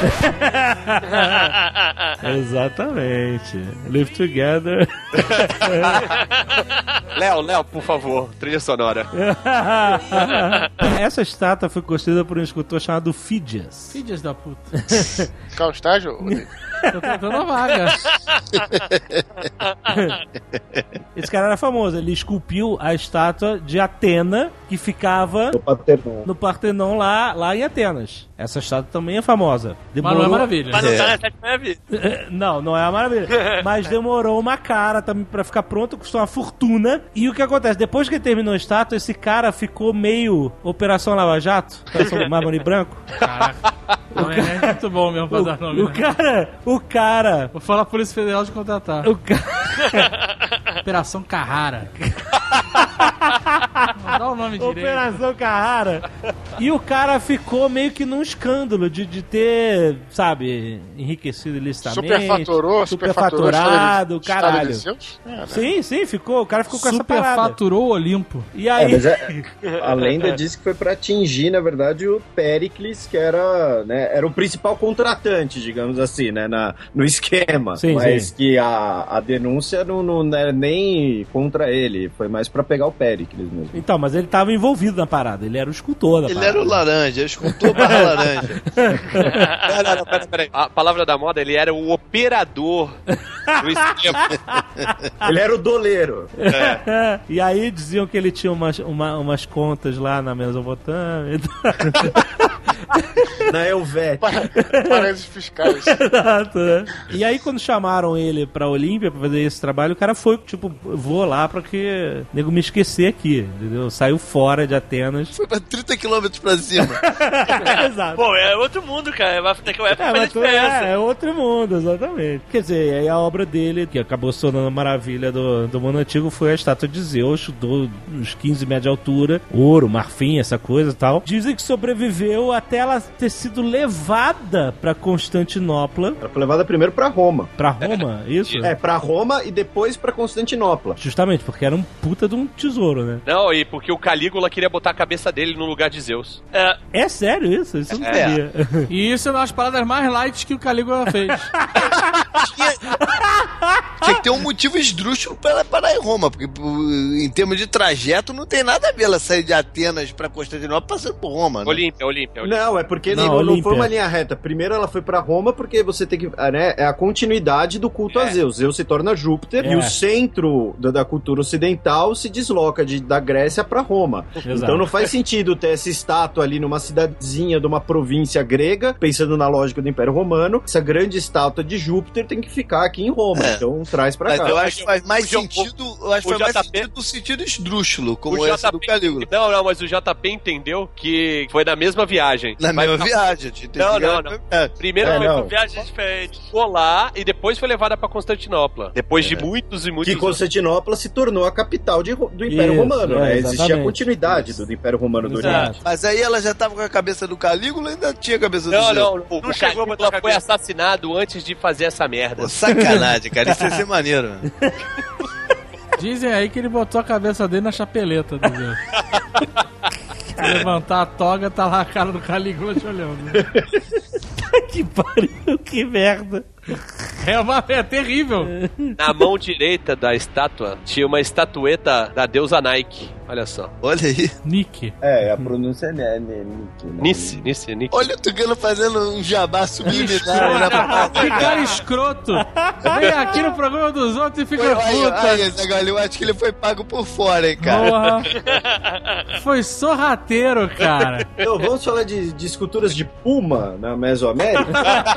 Exatamente. Live together. Léo, por favor, trilha sonora. Essa estátua foi construída por um escultor chamado Fídias. Fídias da puta. Qual o estágio? Tô tentando a vaga. Esse cara era famoso. Ele esculpiu a estátua de Atena, que ficava no Partenon lá em Atenas. Essa estátua também é famosa. Mas não é maravilha. Mas não tá na 7 maravilha. Não é a maravilha. Mas demorou uma cara também pra ficar pronto, custou uma fortuna. E o que acontece? Depois que ele terminou a estátua, esse cara ficou meio Operação Lava Jato, Operação Mármore Branco. Caraca. Não é muito bom mesmo pra dar nome. O cara... Vou falar a Polícia Federal de contratar. Operação Carrara. Não dá o nome direito. Operação Carrara. E o cara ficou meio que num escândalo de ter, sabe, enriquecido ilicitamente. Superfaturado, caralho. Sim, ficou. O cara ficou com essa parada. Superfaturou o Olimpo. E aí... a lenda diz que foi pra atingir, na verdade, o Péricles, que era, né, era o principal contratante, digamos assim, né, no esquema. Sim, mas que a denúncia não era nem contra ele, foi mais pra pegar o Péricles mesmo. Então, mas ele estava envolvido na parada. Ele era o escultor da parada. Ele era o laranja, escultor barra laranja. Não, peraí. A palavra da moda, ele era o operador do esquema. Ele era o doleiro. E aí diziam que ele tinha umas contas lá na Mesopotâmia. Na Helvética. Paraísos fiscais. Exato, né? E aí, quando chamaram ele pra Olímpia pra fazer esse trabalho, o cara foi, tipo, vou lá pra que nego me esquecer aqui, entendeu? Saiu fora de Atenas. Foi pra 30 quilômetros pra cima. Exato. Pô, é outro mundo, cara. Naquela época faz diferença. É outro mundo, exatamente. Quer dizer, aí a obra dele, que acabou se tornando maravilha do mundo antigo, foi a estátua de Zeus, uns 15 metros de altura, ouro, marfim, essa coisa e tal. Dizem que sobreviveu até ela ter sido levada pra Constantinopla. Ela foi levada primeiro pra Roma. Pra Roma, isso? É, pra Roma e depois pra Constantinopla. Justamente, porque era um puta de um tesouro, né? Não, e porque o Calígula queria botar a cabeça dele no lugar de Zeus. É sério isso? Isso eu não sabia. E isso é uma das paradas mais light que o Calígula fez. Tinha que ter um motivo esdrúxulo pra ela parar em Roma, porque em termos de trajeto não tem nada a ver ela sair de Atenas pra Constantinopla passando por Roma, né? Olímpia. Não, é porque não foi uma linha reta. Primeiro ela foi pra Roma porque você tem que... Né, é a continuidade do culto a Zeus. Zeus se torna Júpiter e o centro da cultura ocidental se desloca da Grécia pra Roma. Exato. Então não faz sentido ter essa estátua ali numa cidadezinha de uma província grega, pensando na lógica do Império Romano. Essa grande estátua de Júpiter tem que ficar aqui em Roma. Então traz pra cá. Eu acho que faz mais sentido. Eu acho que faz mais sentido no sentido esdrúxulo, como essa do Calígula. Não, mas o JP entendeu que foi na mesma viagem. Na mesma viagem. Não. Primeiro foi uma viagem diferente. Ficou lá e depois foi levada pra Constantinopla. Depois de muitos e muitos anos. Que Constantinopla se tornou a capital do Império Romano, né? Existia a continuidade do Império Romano do Oriente. Mas aí ela já tava com a cabeça do Calígula e ainda tinha a cabeça do Zeus. Não chegou a botar a cabeça. Foi assassinado antes de fazer essa merda. Pô, sacanagem, cara. Isso ia ser maneiro. Dizem aí que ele botou a cabeça dele na chapeleta do Zeus. Levantar a toga, tá lá a cara do Calígula te olhando. Que pariu, que merda. É terrível. Na mão direita da estátua tinha uma estatueta da deusa Nike. Olha só. Olha aí. Nick. A pronúncia é Nice. Olha o Tucano fazendo um jabá subliminar na parada. Que cara escroto. Vem aqui no programa dos outros e fica puta. Eu acho que ele foi pago por fora, hein, cara. Porra. Foi sorrateiro, cara. Então, vamos falar de esculturas de puma na Mesoamérica?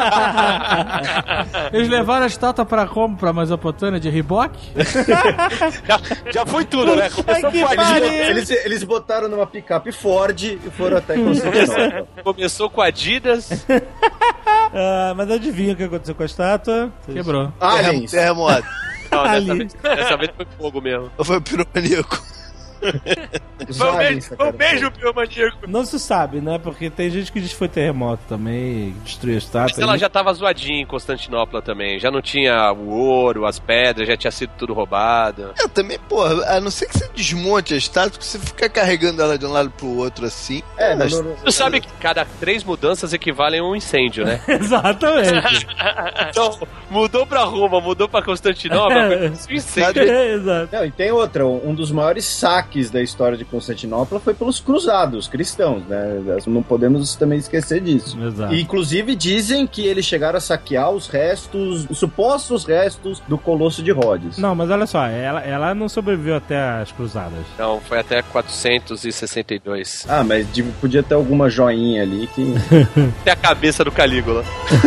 Eles levaram a estátua pra como? Pra Mesopotâmia de Reebok? Já foi tudo, né? Começou com eles botaram numa picape Ford e foram até Constantinopla. Começou com Adidas. Mas adivinha o que aconteceu com a estátua? Quebrou. Terremoto. Não, dessa vez foi fogo mesmo. Ou foi piromaníaco? Foi um beijo, piromaníaco. Não se sabe, né? Porque tem gente que diz que foi terremoto também, destruiu a estátua. Mas ela já tava zoadinha em Constantinopla também. Já não tinha o ouro, as pedras, já tinha sido tudo roubado. Eu também, porra, a não ser que você desmonte a estátua, que você fica carregando ela de um lado pro outro assim. Tu sabe que cada 3 mudanças equivalem a um incêndio, né? Exatamente. Então, mudou pra Roma, mudou pra Constantinopla, foi um incêndio. Exato. Não, e tem outra, um dos maiores saques da história de Constantinopla foi pelos cruzados cristãos, né? Não podemos também esquecer disso. Exato. E, inclusive, dizem que eles chegaram a saquear os supostos restos do Colosso de Rhodes. Não, mas olha só, ela não sobreviveu até as cruzadas. Não, foi até 462. Ah, mas podia ter alguma joinha ali que... Até a cabeça do Calígula.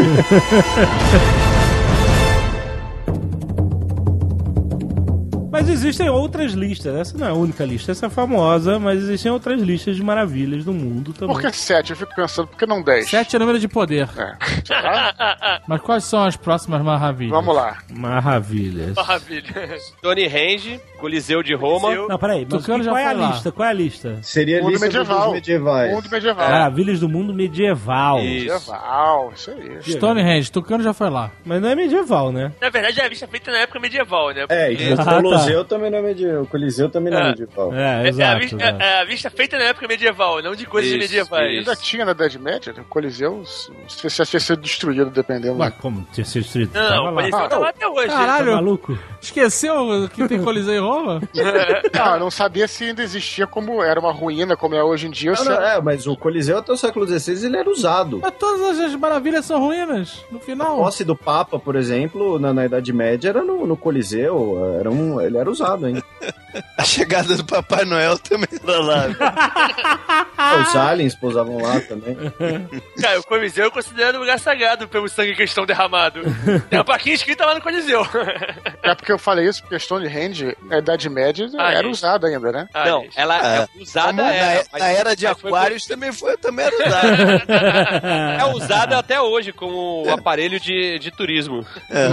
Mas existem outras listas. Essa não é a única lista, essa é famosa, mas existem outras listas de maravilhas do mundo também. Por que 7? Eu fico pensando, por que não 10? 7 é número de poder. Mas quais são as próximas maravilhas? Vamos lá. Maravilhas. Stonehenge, Coliseu de Roma. Não, peraí, mas qual é a lista? Qual é a lista? Seria a mundo lista medieval. medievais. Mundo medieval. Maravilhas do mundo medieval. Medieval, isso aí. Stonehenge, Tucano já foi lá. Mas não é medieval, né? Na verdade, é a lista feita na época medieval, né? E o Colosseu Coliseu também não é medieval. O Coliseu também não é medieval. Exato. A vista feita na época medieval, não de coisas medievais. Ainda tinha na Idade Média, o Coliseu, se tinha sido destruído, dependendo. Mas como tinha sido destruído? Não, o Coliseu tá lá até hoje. Caralho, tá maluco? Esqueceu que tem Coliseu em Roma? Não, eu não sabia se ainda existia como era uma ruína, como é hoje em dia. Mas o Coliseu até o século XVI ele era usado. Mas todas as maravilhas são ruínas, no final. A posse do Papa, por exemplo, na Idade Média era no Coliseu, ele era usado ainda. A chegada do Papai Noel também era lá. Os aliens pousavam lá também. Cara, o Coliseu eu considero um lugar sagrado pelo sangue que eles estão derramado. Tem uma plaquinha escrita lá no Coliseu. É porque eu falei isso, porque Stonehenge, na Idade Média, era usada ainda, né? Não, ela é usada. Na era de Aquários também era usada. É usada até hoje como aparelho de turismo.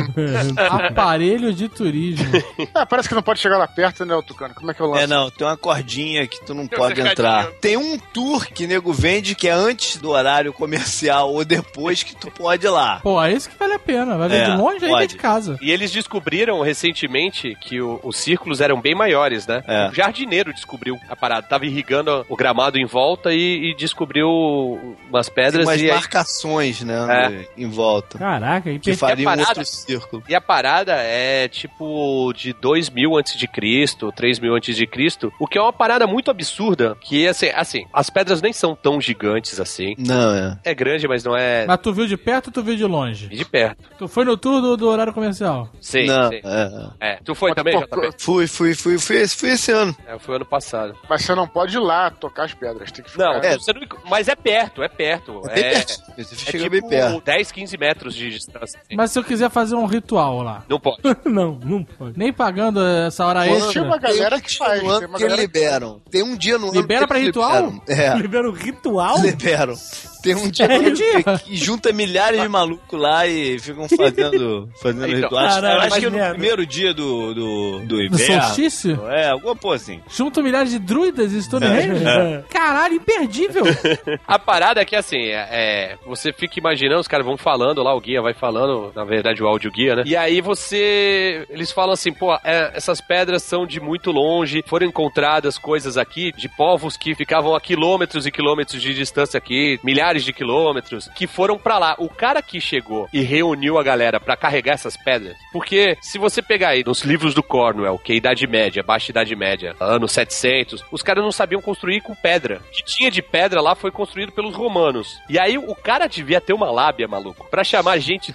Aparelho de turismo. Parece que não pode chegar lá perto, né, Tucano? Como é que eu lanço? Não, tem uma cordinha que tu não pode entrar. Tem um tour que nego vende que é antes do horário comercial ou depois que tu pode ir lá. Pô, é isso que vale a pena. Vai ver de longe aí de casa. E eles descobriram recentemente que os círculos eram bem maiores, né? O jardineiro descobriu a parada. Tava irrigando o gramado em volta e descobriu umas pedras. Umas marcações, né? Em volta. Caraca, que faria um outro círculo. E a parada é tipo de 2000 a.C., 3000 a.C., o que é uma parada muito absurda, que assim, as pedras nem são tão gigantes assim. Não, é grande, mas não é... Mas tu viu de perto ou tu viu de longe? De perto. Tu foi no tour do horário comercial? Sim, não, sim. Tu foi também, JP? Fui esse ano. Foi ano passado. Mas você não pode ir lá tocar as pedras, tem que ficar... Mas é perto. Você chega bem perto. 10, 15 metros de distância. Assim. Mas se eu quiser fazer um ritual lá? Não pode. Não pode. Nem pagando essa hora extra? Tem uma galera que faz. Tem uma que liberam. Tem um dia no ano Libera pra ritual? Libera o ritual? Liberam. Tem um dia que junta milhares de malucos lá e ficam fazendo rituais. Caralho, eu acho que no primeiro dia do inverno. Do solstício? Alguma porra assim. Junta milhares de druidas e Stonehenge? Caralho, imperdível. A parada é que assim, você fica imaginando, os caras vão falando lá, o guia vai falando, na verdade o áudio guia, né? E aí eles falam assim, essas pedras são de muito longe, foram encontradas coisas aqui de povos que ficavam a quilômetros e quilômetros de distância aqui, milhares de quilômetros, que foram pra lá. O cara que chegou e reuniu a galera pra carregar essas pedras, porque se você pegar aí nos livros do Cornwell, que é Idade Média, Baixa Idade Média, anos 700, os caras não sabiam construir com pedra. O que tinha de pedra lá foi construído pelos romanos. E aí o cara devia ter uma lábia, maluco, pra chamar gente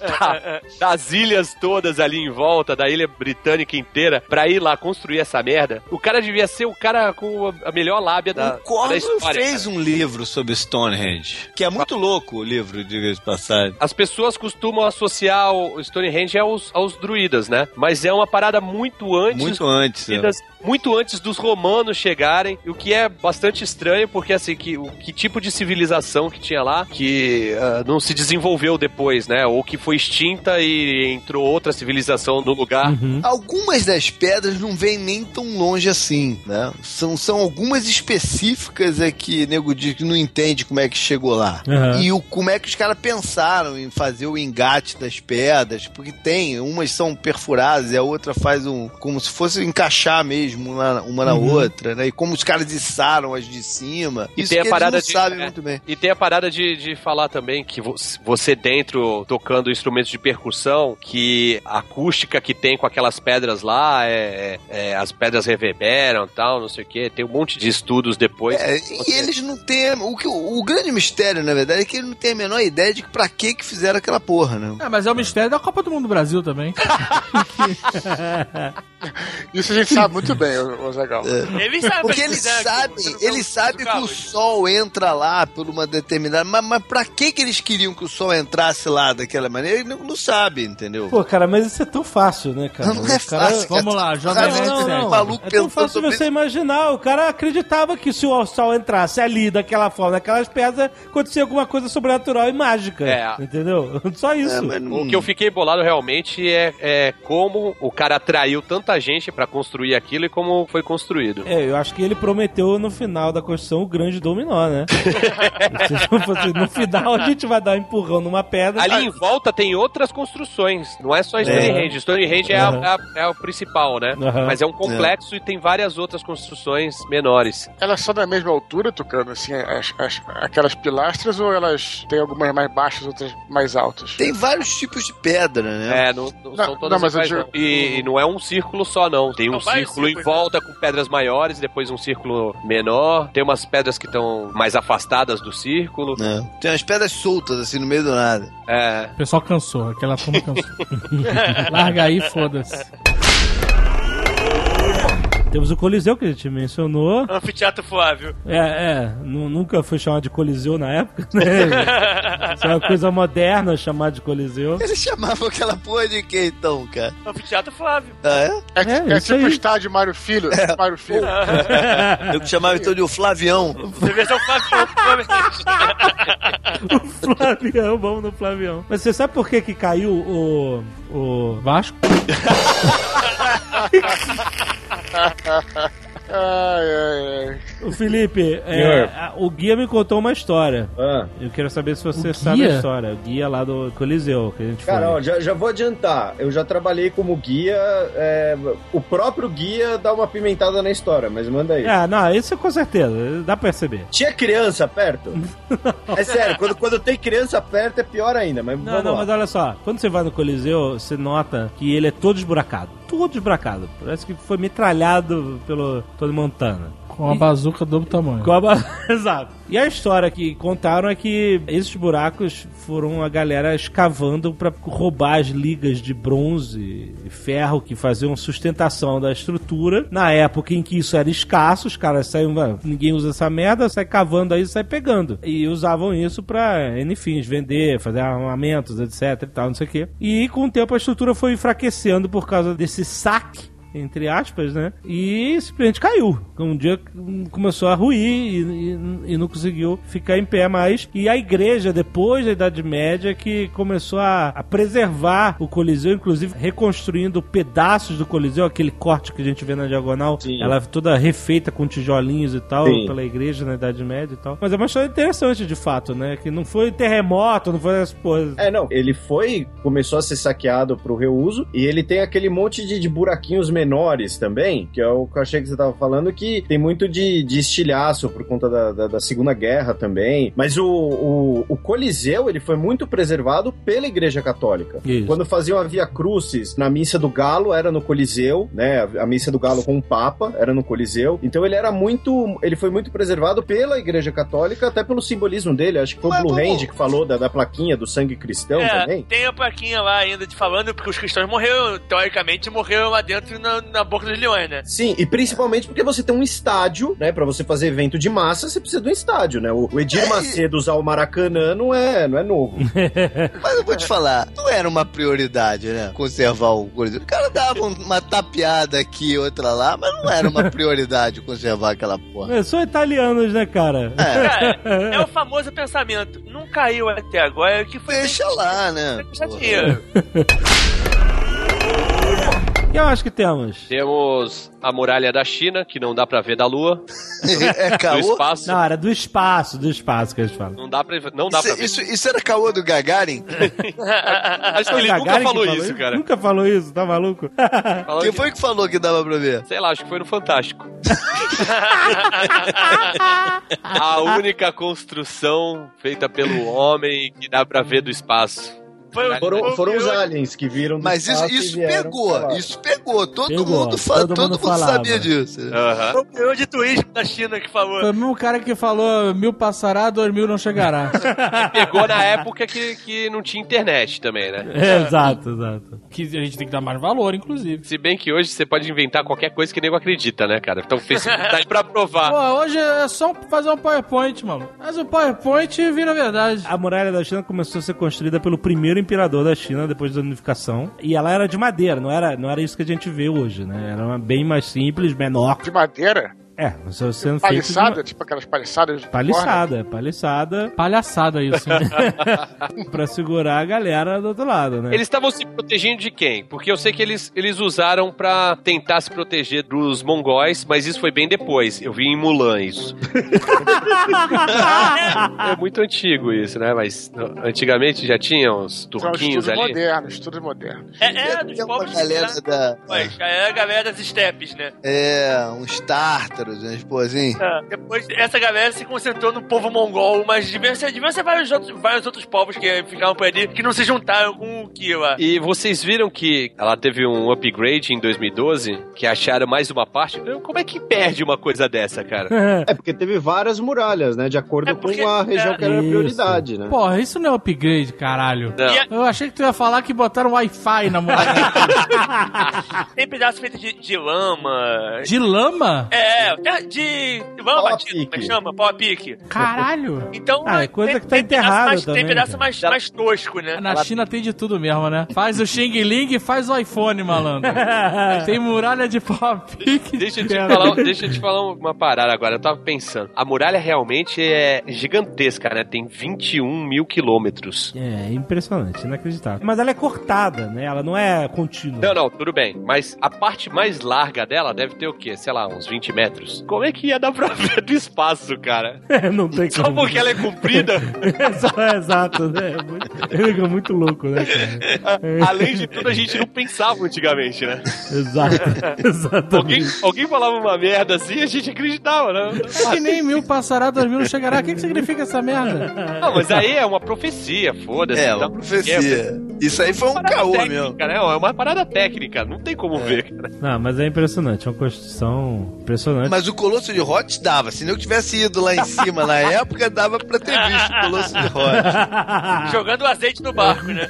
das ilhas todas ali em volta, da ilha britânica inteira, pra ir lá construir essa merda. O cara devia ser o cara com a melhor lábia da história. O Cornwell fez um livro sobre Stonehenge, que é muito louco o livro, diga de passagem. As pessoas costumam associar o Stonehenge aos druidas, né? Mas é uma parada muito antes. Muito antes dos romanos chegarem, o que é bastante estranho, porque assim, que tipo de civilização que tinha lá, que não se desenvolveu depois, né? Ou que foi extinta e entrou outra civilização no lugar. Algumas das pedras não vêm nem tão longe assim, né? São algumas específicas que o nego diz que não entende como é que chegou lá. E como é que os caras pensaram em fazer o engate das pedras, porque umas são perfuradas e a outra faz como se fosse encaixar mesmo uma na outra, né? E como os caras içaram as de cima. E isso tem que a parada eles não sabem muito bem. E tem a parada de falar também que você dentro, tocando instrumentos de percussão, que a acústica que tem com aquelas pedras lá, as pedras reverberam e tal, não sei o que. Tem um monte de estudos depois. E eles não têm... O grande mistério, na verdade, é que eles não têm a menor ideia de pra que fizeram aquela porra, né? Mas é o mistério da Copa do Mundo do Brasil também. Isso a gente sabe muito bem, o Zagal. Porque eles sabem que o sol entra lá por uma determinada... Mas pra que eles queriam que o sol entrasse lá daquela maneira? Eles não sabem, entendeu? Pô, cara, mas isso é tão fácil, né, cara? Não é fácil. Vamos lá, Jovem Nerd. É tão fácil você imaginar. O cara acreditava que se o sol entrasse ali daquela forma, naquelas pedras, acontecia alguma coisa sobrenatural e mágica. Entendeu? Só isso. O que eu fiquei bolado realmente é como o cara atraiu tanta gente pra construir aquilo ele como foi construído. Eu acho que ele prometeu no final da construção o grande dominó, né? No final a gente vai dar um empurrão numa pedra. Ali em volta tem outras construções, não é só Stonehenge. Stonehenge é o principal, né? Mas é um complexo e tem várias outras construções menores. Elas são da mesma altura, Tucano, assim, aquelas pilastras, ou elas têm algumas mais baixas, outras mais altas? Tem vários tipos de pedra, né? Não são todas iguais, não. E não é um círculo só, não. Tem um círculo em volta com pedras maiores, depois um círculo menor. Tem umas pedras que estão mais afastadas do círculo. Tem umas pedras soltas, assim, no meio do nada. O pessoal cansou, aquela turma cansou. Larga aí, foda-se. Temos o Coliseu, que a gente mencionou. Anfiteatro Flávio. Nunca foi chamado de Coliseu na época, né? Isso é uma coisa moderna chamar de Coliseu. Eles chamavam aquela porra de quê, então, cara? Anfiteatro Flávio. É tipo o estádio Mário Filho. Mário Filho. Eu chamava então de o Flavião. Você vê o Flavião, provavelmente. O Flavião, vamos no Flavião. Mas você sabe por que caiu o Vasco? O Felipe, o guia me contou uma história. Eu quero saber se você sabe a história. O guia lá do Coliseu que a gente foi. Cara, ó, já vou adiantar. Eu já trabalhei como guia. O próprio guia dá uma pimentada na história, mas manda aí. Não, isso com certeza. Dá pra perceber. Tinha criança perto? É sério, quando tem criança perto é pior ainda. Mas vamos lá. Mas olha só. Quando você vai no Coliseu, você nota que ele é todo esburacado. Todo esburacado. Parece que foi metralhado pelo Tony Montana. Com uma bazuca do tamanho. Exato. E a história que contaram é que esses buracos foram a galera escavando pra roubar as ligas de bronze e ferro que faziam sustentação da estrutura. Na época em que isso era escasso, os caras saíam, ninguém usa essa merda, sai cavando aí e sai pegando. E usavam isso pra, enfim, vender, fazer armamentos, etc e tal, não sei o quê. E com o tempo a estrutura foi enfraquecendo por causa desse saque, entre aspas, né? E simplesmente caiu. Um dia começou a ruir e não conseguiu ficar em pé mais. E a igreja, depois da Idade Média, que começou a preservar o Coliseu, inclusive reconstruindo pedaços do Coliseu, aquele corte que a gente vê na diagonal. Sim. Ela toda refeita com tijolinhos e tal, pela igreja na Idade Média e tal. Mas é uma história interessante, de fato, né? Que não foi terremoto, não foi essas coisas. Não. Ele começou a ser saqueado pro reuso e ele tem aquele monte de buraquinhos menores também, que é o que eu achei que você tava falando, que tem muito de estilhaço por conta da Segunda Guerra também, mas o Coliseu, ele foi muito preservado pela Igreja Católica. Isso. Quando faziam a Via Crucis na Missa do Galo, era no Coliseu, né, a Missa do Galo com o Papa, era no Coliseu, então ele foi muito preservado pela Igreja Católica, até pelo simbolismo dele, acho que foi o Blue Hand que falou da plaquinha do sangue cristão também. Tem a plaquinha lá ainda falando porque os cristãos morreram, teoricamente morreram lá dentro na boca dos leões, né? Sim, e principalmente porque você tem um estádio, né? Pra você fazer evento de massa, você precisa de um estádio, né? O Edir Macedo usar o Maracanã não é novo. Mas eu vou te falar, não era uma prioridade, né? Conservar o Coliseu. O cara dava uma tapeada aqui, outra lá, mas não era uma prioridade conservar aquela porra. São italianos, né, cara? É o famoso pensamento. Não caiu até agora, que foi... Deixa lá, né? Deixa dinheiro. O que eu acho que temos? Temos a muralha da China, que não dá pra ver da Lua. Caô? Do espaço. Não, era do espaço que eles falam. Não dá pra ver. Isso era caô do Gagarin? Acho que ele nunca falou isso, cara. Nunca falou isso, tá maluco? Quem foi que falou que dava pra ver? Sei lá, acho que foi no Fantástico. A única construção feita pelo homem que dá pra ver do espaço. Foram os aliens que viram do Mas isso pegou. Todo mundo sabia disso. Foi o peão de turismo da China que falou. Foi o mesmo cara que falou 1000 passará, 2000 não chegará. Pegou na época que não tinha internet também, né? Exato. Que a gente tem que dar mais valor, inclusive. Se bem que hoje você pode inventar qualquer coisa que nego acredita, né, cara? Então o Facebook tá aí pra provar. Pô, hoje é só fazer um PowerPoint, mano. Mas o PowerPoint vira verdade. A muralha da China começou a ser construída pelo primeiro imperador da China depois da unificação. E ela era de madeira, não era isso que a gente vê hoje, né? Era bem mais simples, menor. De madeira? sendo paliçada, tipo aquelas paliçadas de paliçada. Palhaçada isso. Pra segurar a galera do outro lado, né? Eles estavam se protegendo de quem? Porque eu sei que eles usaram pra tentar se proteger dos mongóis, mas isso foi bem depois. Eu vi em Mulan isso. É muito antigo isso, né? Mas antigamente já tinha uns turquinhos ali. Estudos modernos. Dos povos galera já era a galera das estepes, né? Uns tártaros, né? Tipo assim. Depois, essa galera se concentrou no povo mongol, mas deviam ser vários outros povos que ficavam por ali, que não se juntaram com o Kira. E vocês viram que ela teve um upgrade em 2012, que acharam mais uma parte? Como é que perde uma coisa dessa, cara? Porque teve várias muralhas, né? De acordo com a região que era a prioridade, né? Porra, isso não é upgrade, caralho. Não. Eu achei que tu ia falar que botaram Wi-Fi na muralha. Tem pedaço feito de lama. De lama? De lama batido, como é que chama? Pau a pique. Caralho. Então, é coisa que tá enterrada também. Tem pedaço mais tosco, né? Na China tem de tudo mesmo, né? Faz o Xing Ling e faz o iPhone, malandro. Tem muralha de pau a pique. Deixa eu te falar uma parada agora. Eu tava pensando. A muralha realmente é gigantesca, né? Tem 21 mil quilômetros. É impressionante, inacreditável. Mas ela é cortada, né? Ela não é contínua. Não, tudo bem. Mas a parte mais larga dela deve ter o quê? Sei lá, uns 20 metros. Como é que ia dar pra ver do espaço, cara? Não tem Só porque ela é comprida? Exato, né? Ele é muito louco, né, cara? Além de tudo, a gente não pensava antigamente, né? Exatamente. Alguém falava uma merda assim, a gente acreditava, né? Que nem 1000 passará, 2000 não chegará. O que significa essa merda? Não, mas aí é uma profecia, foda-se. Uma profecia. Isso aí foi um caô, meu. É uma parada técnica, não tem como ver, cara. Não, mas é impressionante, é uma construção impressionante. Mas o Colosso de Rhodes dava. Se eu tivesse ido lá em cima na época, dava pra ter visto o Colosso de Rhodes. Jogando azeite no barco, né?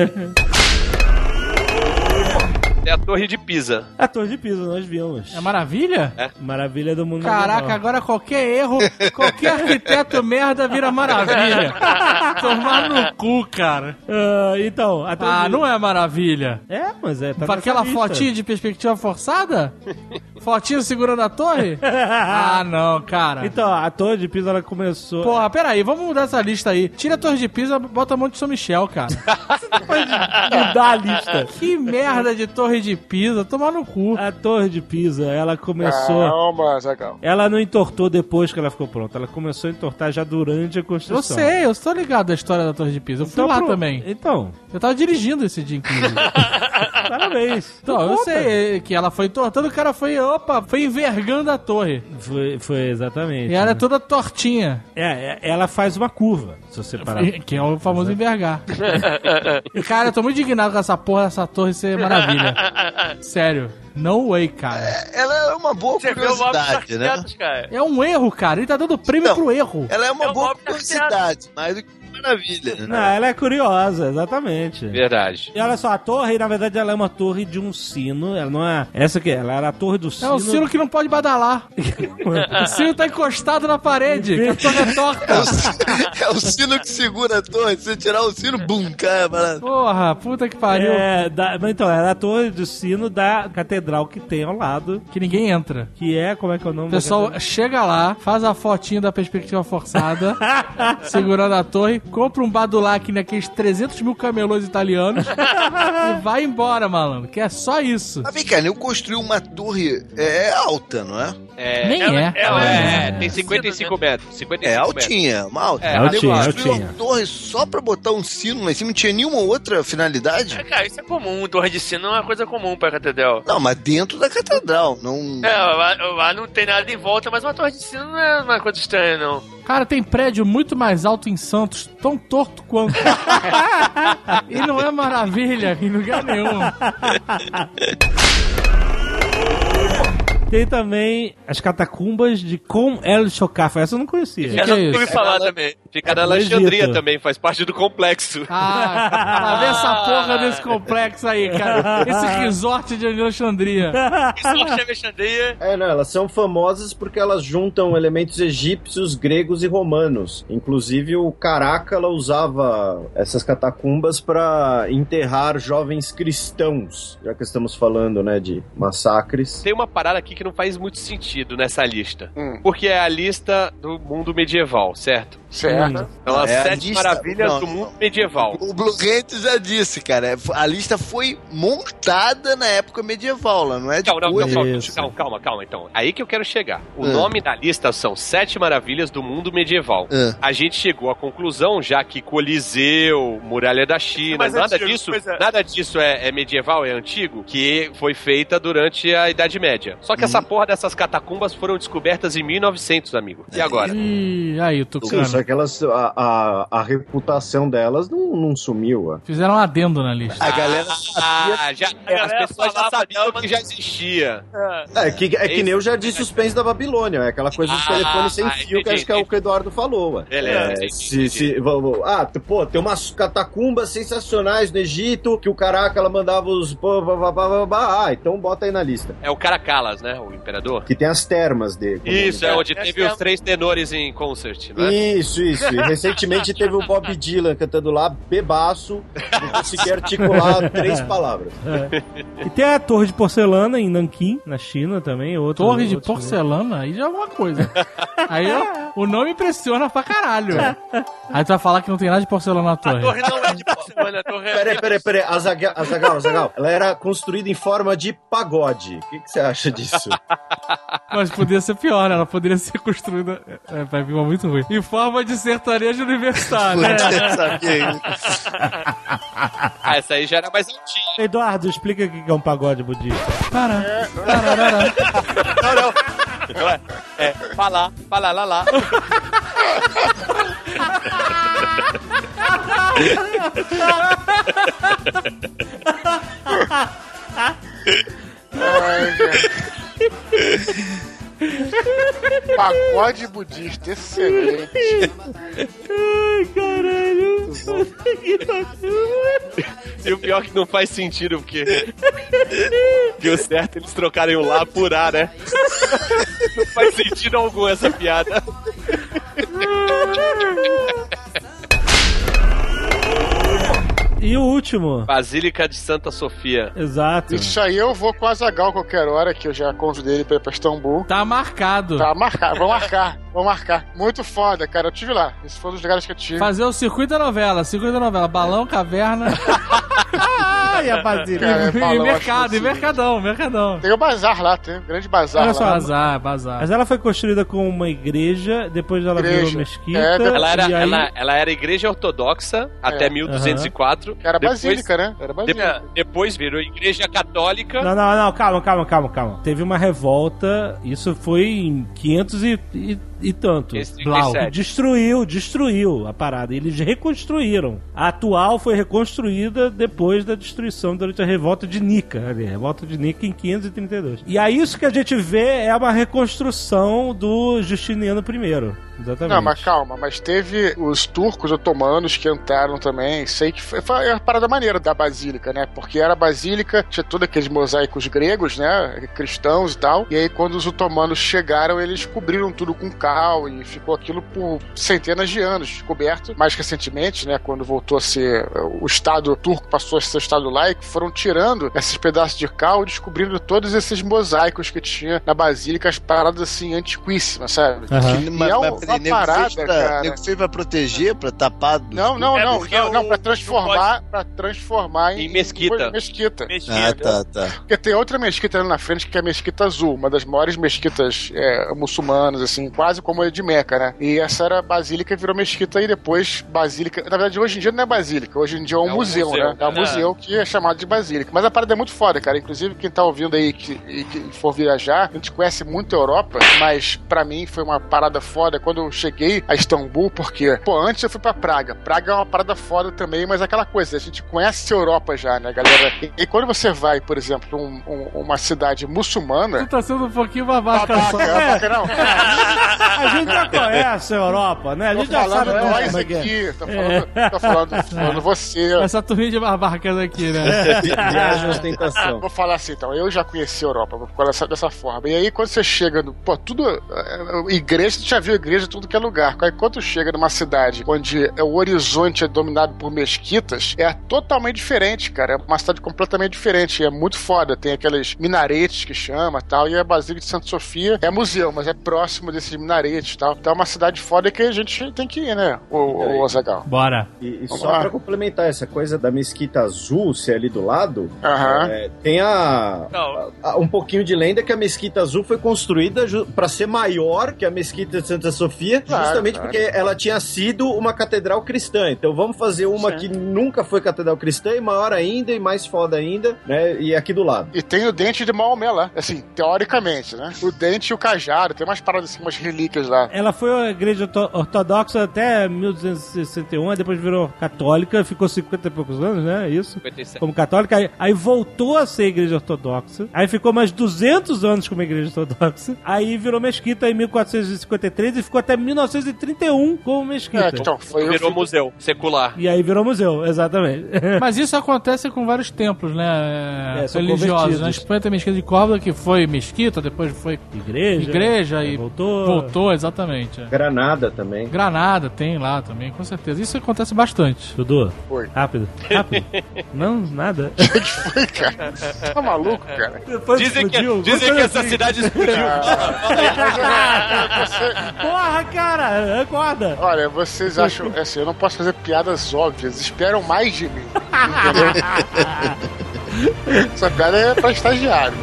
É a Torre de Pisa. A Torre de Pisa, nós vimos. É maravilha? Maravilha do mundo. Caraca, agora qualquer erro, qualquer arquiteto merda vira maravilha. Tomar no cu, cara. Então, a Torre não é maravilha. Mas é. Tá aquela fotinha de perspectiva forçada? Fotinho segurando a torre? Não, cara. Então, a Torre de Pisa, ela começou... Porra, peraí, vamos mudar essa lista aí. Tira a Torre de Pisa, bota a Monte de São Michel, cara. Você pode mudar a lista. Que merda de Torre de Pisa, tomar no cu. A Torre de Pisa, ela começou... Calma, Zagal. Ela não entortou depois que ela ficou pronta. Ela começou a entortar já durante a construção. Eu estou ligado à história da Torre de Pisa. Eu fui lá também. Então... Eu tava dirigindo esse dia, inclusive. Parabéns. Então, eu sei que ela foi entortando, o cara foi envergando a torre. Foi exatamente. E ela é toda tortinha. Ela faz uma curva, se você parar. Que é o famoso envergar. Cara, eu tô muito indignado com essa porra dessa torre ser maravilha. Sério. No way, cara. Ela é uma boa curiosidade, né? É um erro, cara. Ele tá dando prêmio pro erro. Ela é uma boa curiosidade, mais do que maravilha. Né? Não, ela é curiosa, exatamente. Verdade. E olha só, a torre, na verdade, ela é uma torre de um sino. Ela não é... Essa aqui, ela era a torre do sino. É um sino que não pode badalar. O sino tá encostado na parede. A torre é torta. É o sino que segura a torre. Se você tirar o sino, bum, cai. Porra, puta que pariu. Então, era a torre do sino da catedral que tem ao lado. Que ninguém entra. Que é, como é que é o nome? O pessoal chega lá, faz a fotinha da perspectiva forçada, segurando a torre, compra um badulac naqueles 300 mil camelôs italianos e vai embora, malandro, que é só isso. Mas vem cá, eu construí uma torre alta, não é? Nem é. Tem 55 metros. 55 é altinha, uma alta. Altinha. Uma torre só pra botar um sino lá em cima, não tinha nenhuma outra finalidade? Cara, isso é comum, torre de sino é uma coisa comum pra catedral. Não, mas dentro da catedral, não... Lá não tem nada em volta, mas uma torre de sino não é uma coisa estranha, não. Cara, tem prédio muito mais alto em Santos, tão torto quanto. E não é maravilha em lugar nenhum. Tem também as catacumbas de Com El Chocafa. Essa eu não conhecia. Essa eu ouvi falar também. Fica na Alexandria também, faz parte do complexo. Tá vendo essa porra desse complexo aí, cara? Esse resort de Alexandria. Resort de Alexandria. Não, elas são famosas porque elas juntam elementos egípcios, gregos e romanos. Inclusive o Carácala usava essas catacumbas para enterrar jovens cristãos, já que estamos falando, né, de massacres. Tem uma parada aqui que não faz muito sentido nessa lista. Porque é a lista do mundo medieval, certo? Certo. Então, as 7 maravilhas do mundo medieval. O Blue Rente já disse, cara, a lista foi montada na época medieval, lá, não é depois. Calma, então. Aí que eu quero chegar. O nome da lista são 7 maravilhas do mundo medieval. A gente chegou à conclusão, já que Coliseu, Muralha da China, nada disso é medieval, é antigo, que foi feita durante a Idade Média. Só que essa porra dessas catacumbas foram descobertas em 1900, amigo. E agora? Aí, Tucano. Só que elas, a reputação delas não sumiu. Fizeram um adendo na lista. A galera as pessoas já sabiam que já existia. É que nem eu já disse os pães da Babilônia. É aquela coisa dos telefones sem fio que acho que é o que o Eduardo falou. Beleza. Tem umas catacumbas sensacionais no Egito que o Carácala mandava os... então bota aí na lista. É o Caracalas, né? O imperador. Que tem as termas dele. Isso, onde teve os 3 tenores em concert, né? Isso. E recentemente teve o Bob Dylan cantando lá, bebaço, não conseguia articular 3 palavras. E tem a Torre de Porcelana em Nanquim, na China também. Torre de Porcelana? Aí já é alguma coisa. Aí o nome impressiona pra caralho. Aí tu vai falar que não tem nada de porcelana na torre. A torre não é de porcelana, a torre é... Peraí, Azaghal, ela era construída em forma de pagode. O que você acha disso? Mas podia ser pior, né? Ela poderia ser construída... vai ficar muito ruim. Em forma de sertanejo universitário. Essa aí já era mais antiga. Eduardo, explica o que é um pagode budista. Não. Fala, lá. Pagode budista, excelente. Ai, caralho. E o pior é que não faz sentido, porque o certo eles trocarem o lá por A, né? Não faz sentido algum essa piada. E o último? Basílica de Santa Sofia. Exato. Isso aí eu vou com o Azaghal qualquer hora, que eu já convidei ele pra ir pra Istambul. Tá marcado. Vou marcar. Muito foda, cara. Eu tive lá. Esse foi um dos lugares que eu tive. Fazer o circuito da novela. Balão, caverna. E a Basílica. E mercadão. Tem o bazar lá, tem um grande bazar. Olha só, bazar. Mas ela foi construída como uma igreja, depois ela virou mesquita. Ela era igreja ortodoxa até 1204. Era basílica, né? Era basílica. Depois virou igreja católica. Não, calma. Teve uma revolta, isso foi em 500 e tanto. Blau. Destruiu a parada. Eles reconstruíram. A atual foi reconstruída depois da destruição durante a revolta de Nica. A revolta de Nica em 532. E aí isso que a gente vê é uma reconstrução do Justiniano I. Exatamente. Não, mas calma, mas teve os turcos otomanos que entraram também, sei que foi uma parada maneira da basílica, né, porque era a basílica, tinha todos aqueles mosaicos gregos, né, cristãos e tal, e aí quando os otomanos chegaram, eles cobriram tudo com cal e ficou aquilo por centenas de anos coberto. Mais recentemente, né, quando voltou a ser, o Estado turco passou a ser Estado laico, foram tirando esses pedaços de cal e descobrindo todos esses mosaicos que tinha na basílica, as paradas assim, antiquíssimas, sabe? Uma parada, cara. Nego fez pra proteger, pra tapar do... Não, pra transformar em mesquita. Tá. Porque tem outra mesquita ali na frente, que é a Mesquita Azul, uma das maiores mesquitas muçulmanas, assim, quase como a de Meca, né? E essa era a basílica, virou mesquita e depois basílica. Na verdade, hoje em dia não é basílica, hoje em dia é um museu, né? É um museu que é chamado de basílica. Mas a parada é muito foda, cara. Inclusive, quem tá ouvindo aí que for viajar, a gente conhece muito a Europa, mas pra mim foi uma parada foda quando eu cheguei a Istambul, porque, antes eu fui pra Praga. Praga é uma parada foda também, mas aquela coisa, a gente conhece a Europa já, né, galera? E quando você vai, por exemplo, uma cidade muçulmana... Tu tá sendo um pouquinho babaca só. Babaca não. A gente já conhece. essa Europa, né? A gente já sabe nós aqui. Tô falando você. Essa turminha de barbacas aqui, né? Viagem ostentação. Vou falar assim, então. Eu já conheci a Europa, vou falar dessa forma. E aí, quando você chega tudo. Igreja, tu já viu igreja em tudo que é lugar. Aí, quando tu chega numa cidade onde o horizonte é dominado por mesquitas, é totalmente diferente, cara. É uma cidade completamente diferente. É muito foda. Tem aqueles minaretes que chama tal. E a Basílica de Santa Sofia é museu, mas é próximo desses minaretes e tal. Então é uma cidade foda que a gente tem que ir, né? O Azaghal. Bora. E só pra complementar essa coisa da Mesquita Azul ser ali do lado, tem um pouquinho de lenda que a Mesquita Azul foi construída pra ser maior que a Mesquita de Santa Sofia, justamente porque ela tinha sido uma catedral cristã. Então vamos fazer uma que nunca foi catedral cristã e maior ainda e mais foda ainda, né? E aqui do lado. E tem o dente de Maomé lá, assim, teoricamente, né? O dente e o cajado, tem umas paradas assim, umas relíquias lá. Ela foi a igreja ortodoxa até 1261, depois virou católica, ficou 50 e poucos anos, né? Isso. 57. Como católica, aí voltou a ser igreja ortodoxa, aí ficou mais 200 anos como igreja ortodoxa, aí virou mesquita em 1453 e ficou até 1931 como mesquita. Então, virou museu secular. E aí virou museu, exatamente. Mas isso acontece com vários templos, né? Religiosos. A gente tem a mesquita de Córdoba, que foi mesquita, depois foi igreja e voltou, exatamente. Granada também. Granada tem lá também, com certeza. Isso acontece bastante. Dudu, rápido. Não, nada. O que foi, cara? Você tá maluco, cara? Dizem que essa cidade explodiu. Porra, cara, acorda. Olha, vocês acham, assim, eu não posso fazer piadas óbvias, esperam mais de mim. Entendeu? Essa piada é pra estagiário.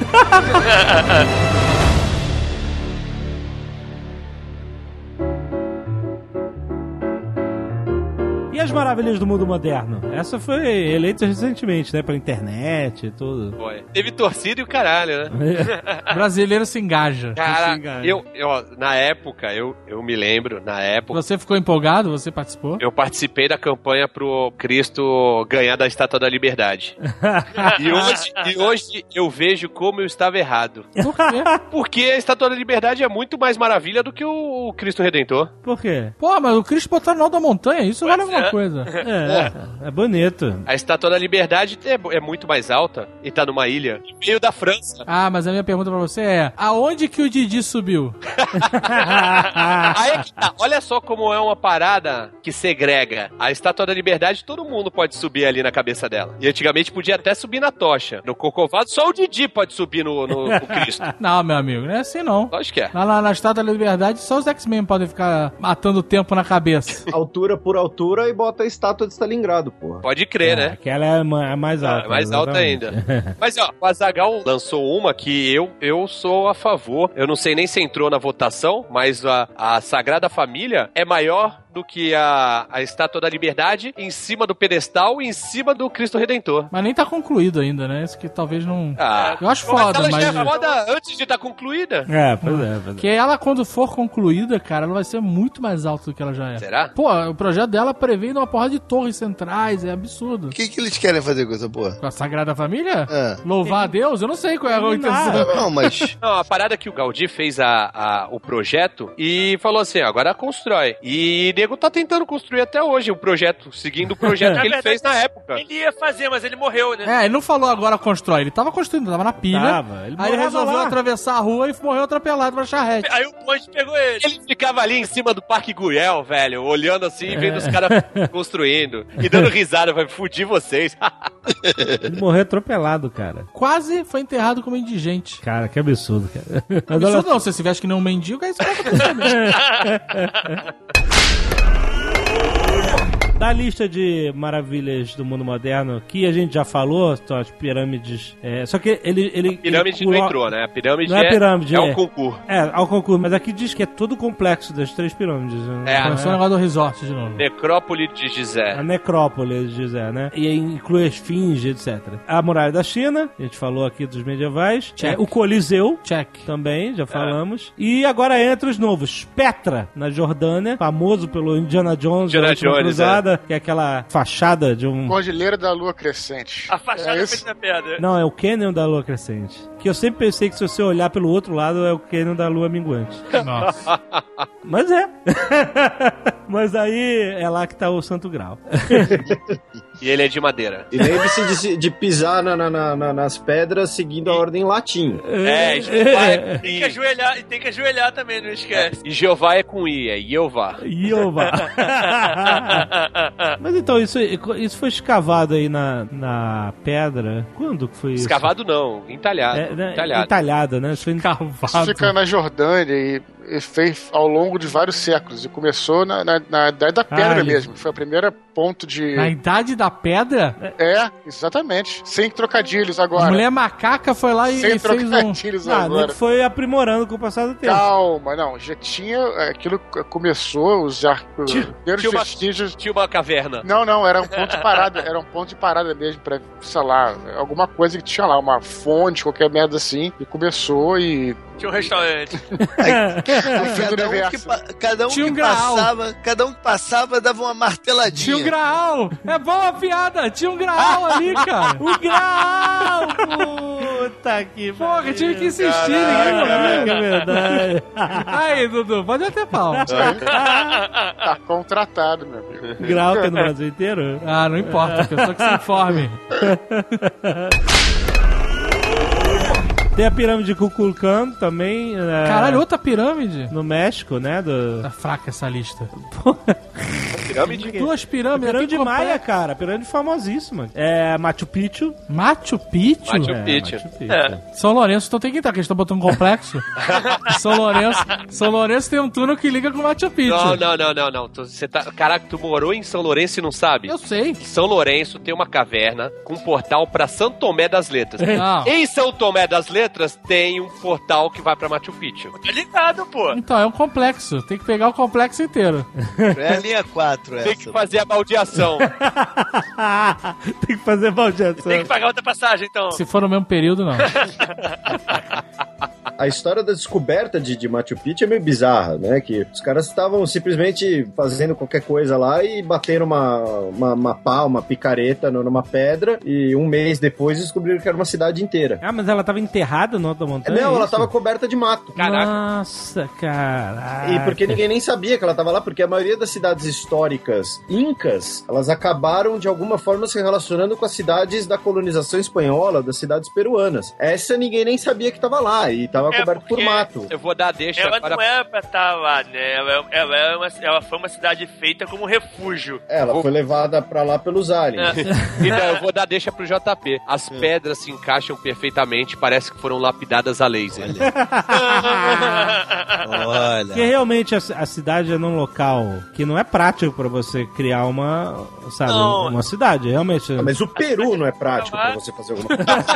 E as maravilhas do mundo moderno? Essa foi eleita recentemente, né? Pela internet e tudo. Foi. Teve torcida e o caralho, né? Brasileiro se engaja. Cara, na época, eu me lembro, na época... Você ficou empolgado? Você participou? Eu participei da campanha pro Cristo ganhar da Estátua da Liberdade. E hoje eu vejo como eu estava errado. Por quê? Porque a Estátua da Liberdade é muito mais maravilha do que o Cristo Redentor. Por quê? Pô, mas o Cristo botou no alto da montanha, isso vale alguma coisa. É bonito. A Estátua da Liberdade é muito mais alta e tá numa ilha no meio da França. Ah, mas a minha pergunta pra você é: aonde que o Didi subiu? Aí é que tá. Olha só como é uma parada que segrega. A Estátua da Liberdade, todo mundo pode subir ali na cabeça dela. E antigamente podia até subir na tocha. No Corcovado, só o Didi pode subir no Cristo. Não, meu amigo, não é assim não. Lógico que é. Lá na Estátua da Liberdade, só os X-Men podem ficar matando o tempo na cabeça. Altura por altura e bota a estátua de Stalingrado, porra. Pode crer, né? Aquela é mais alta. É mais alta ainda. Mas, ó, o Azaghal lançou uma que eu sou a favor. Eu não sei nem se entrou na votação, mas a Sagrada Família é maior do que a Estátua da Liberdade em cima do pedestal e em cima do Cristo Redentor. Mas nem tá concluído ainda, né? Isso que talvez não... eu acho mas foda, ela mas... já é foda antes de estar concluída. Pois é. Que ela, quando for concluída, cara, ela vai ser muito mais alta do que ela já é. Será? Pô, o projeto dela prevê uma porrada de torres centrais, é absurdo. O que eles querem fazer com essa porra? Com a Sagrada Família? Louvar a Deus? Eu não sei qual é a intenção. Não, mas... Não, a parada é que o Gaudí fez o projeto e falou assim, agora constrói. E o nego tá tentando construir até hoje o projeto, seguindo o projeto que ele fez na época. Ele ia fazer, mas ele morreu, né? Ele não falou agora constrói, ele tava construindo, tava na pilha. Aí ele resolveu atravessar a rua e morreu atropelado pra charrete. Aí o bonde pegou ele. Ele ficava ali em cima do Parque Gurel, velho, olhando assim e vendo os caras construindo e dando risada, vai fudir vocês. Ele morreu atropelado, cara. Quase foi enterrado como indigente. Cara, que absurdo, cara. Absurdo não, se você veste que nem um mendigo, aí isso vai acontecer mesmo. Da lista de maravilhas do mundo moderno que a gente já falou, são as pirâmides. Só que ele. A pirâmide não entrou, né? A pirâmide não é pirâmide. É o concurso. Ao concurso. Mas aqui diz que é todo o complexo das 3 pirâmides. Né? Só o negócio do resort de novo. Necrópole de Gizé. A necrópole de Gizé, né? E inclui a esfinge, etc. A muralha da China, a gente falou aqui dos medievais. O Coliseu. Também, já falamos. E agora entra os novos. Petra, na Jordânia, famoso pelo Indiana Jones. Indiana Jones, Cordilheira, que é aquela fachada de um... Cordilheira da Lua Crescente. A fachada feita na pedra. Não, é o Canyon da Lua Crescente. Que eu sempre pensei que se você olhar pelo outro lado é o Canyon da Lua Minguante. Nossa. Mas é. Mas aí é lá que tá o Santo Grau. E ele é de madeira. E lembre-se de pisar nas pedras seguindo a ordem latim. Tem que ajoelhar também, não esquece. E Jeová é com I, é Jeová. Jeová. Mas então, isso foi escavado aí na pedra? Quando que foi isso? Escavado não, entalhado. Entalhado, né? Isso foi escavado. Isso fica na Jordânia e fez ao longo de vários séculos. E começou na Idade da Pedra mesmo. Foi a primeira ponto de... Na Idade da Pedra? Exatamente. Sem trocadilhos agora. A mulher macaca foi lá e sem fez trocadilhos agora. Foi aprimorando com o passar do tempo. Calma, não. Já tinha... Aquilo começou, os primeiros vestígios... Tinha uma caverna. Não. Era um ponto de parada. Era um ponto de parada mesmo pra, sei lá, alguma coisa que tinha lá. Uma fonte, qualquer merda assim. E começou e... Tinha um restaurante. Cada um que passava dava uma marteladinha. Tinha um graal! É boa a piada! Tinha um graal ali, cara! O graal! Puta que porra, eu tive que insistir, ninguém morreu. É verdade. Aí, Dudu, pode até pau. Tá contratado, meu amigo. Grau que é no Brasil inteiro? Ah, não importa, a pessoa que se informe. Tem a pirâmide de Kukulkan também. Caralho, outra pirâmide? No México, né? Tá fraca essa lista. Pirâmide? Duas pirâmides. Pirâmide Maia, cara. Pirâmide famosíssima. Machu Picchu. Machu Picchu? Machu Picchu. São Lourenço, então tem que entrar, que eles estão botando um complexo. São Lourenço tem um túnel que liga com Machu Picchu. Não. Caraca, tu morou em São Lourenço e não sabe? Eu sei. São Lourenço tem uma caverna com um portal pra São Tomé das Letras. Não. Em São Tomé das Letras tem um portal que vai pra Machu Picchu. Tá ligado, pô. Então, é um complexo. Tem que pegar o complexo inteiro. É a linha 4 essa. Tem que fazer a baldeação. Tem que fazer a baldeação. Tem que pagar outra passagem, então. Se for no mesmo período, não. A história da descoberta de Machu Picchu é meio bizarra, né? Que os caras estavam simplesmente fazendo qualquer coisa lá e bateram uma pá, uma picareta numa pedra e um mês depois descobriram que era uma cidade inteira. Ah, mas ela tava enterrada no alto da montanha? Não, ela tava coberta de mato. Caraca. Nossa, caralho. E porque ninguém nem sabia que ela tava lá, porque a maioria das cidades históricas incas, elas acabaram de alguma forma se relacionando com as cidades da colonização espanhola, das cidades peruanas. Essa ninguém nem sabia que tava lá e tava coberto por mato. Eu vou dar deixa ela para... não era pra estar lá, né? Ela foi uma cidade feita como refúgio. Ela foi levada pra lá pelos aliens. Então, eu vou dar deixa pro JP. As pedras se encaixam perfeitamente, parece que foram lapidadas a laser. Olha. Porque realmente a cidade é num local que não é prático pra você criar uma cidade, realmente. Mas o Peru não é prático pra você fazer alguma coisa.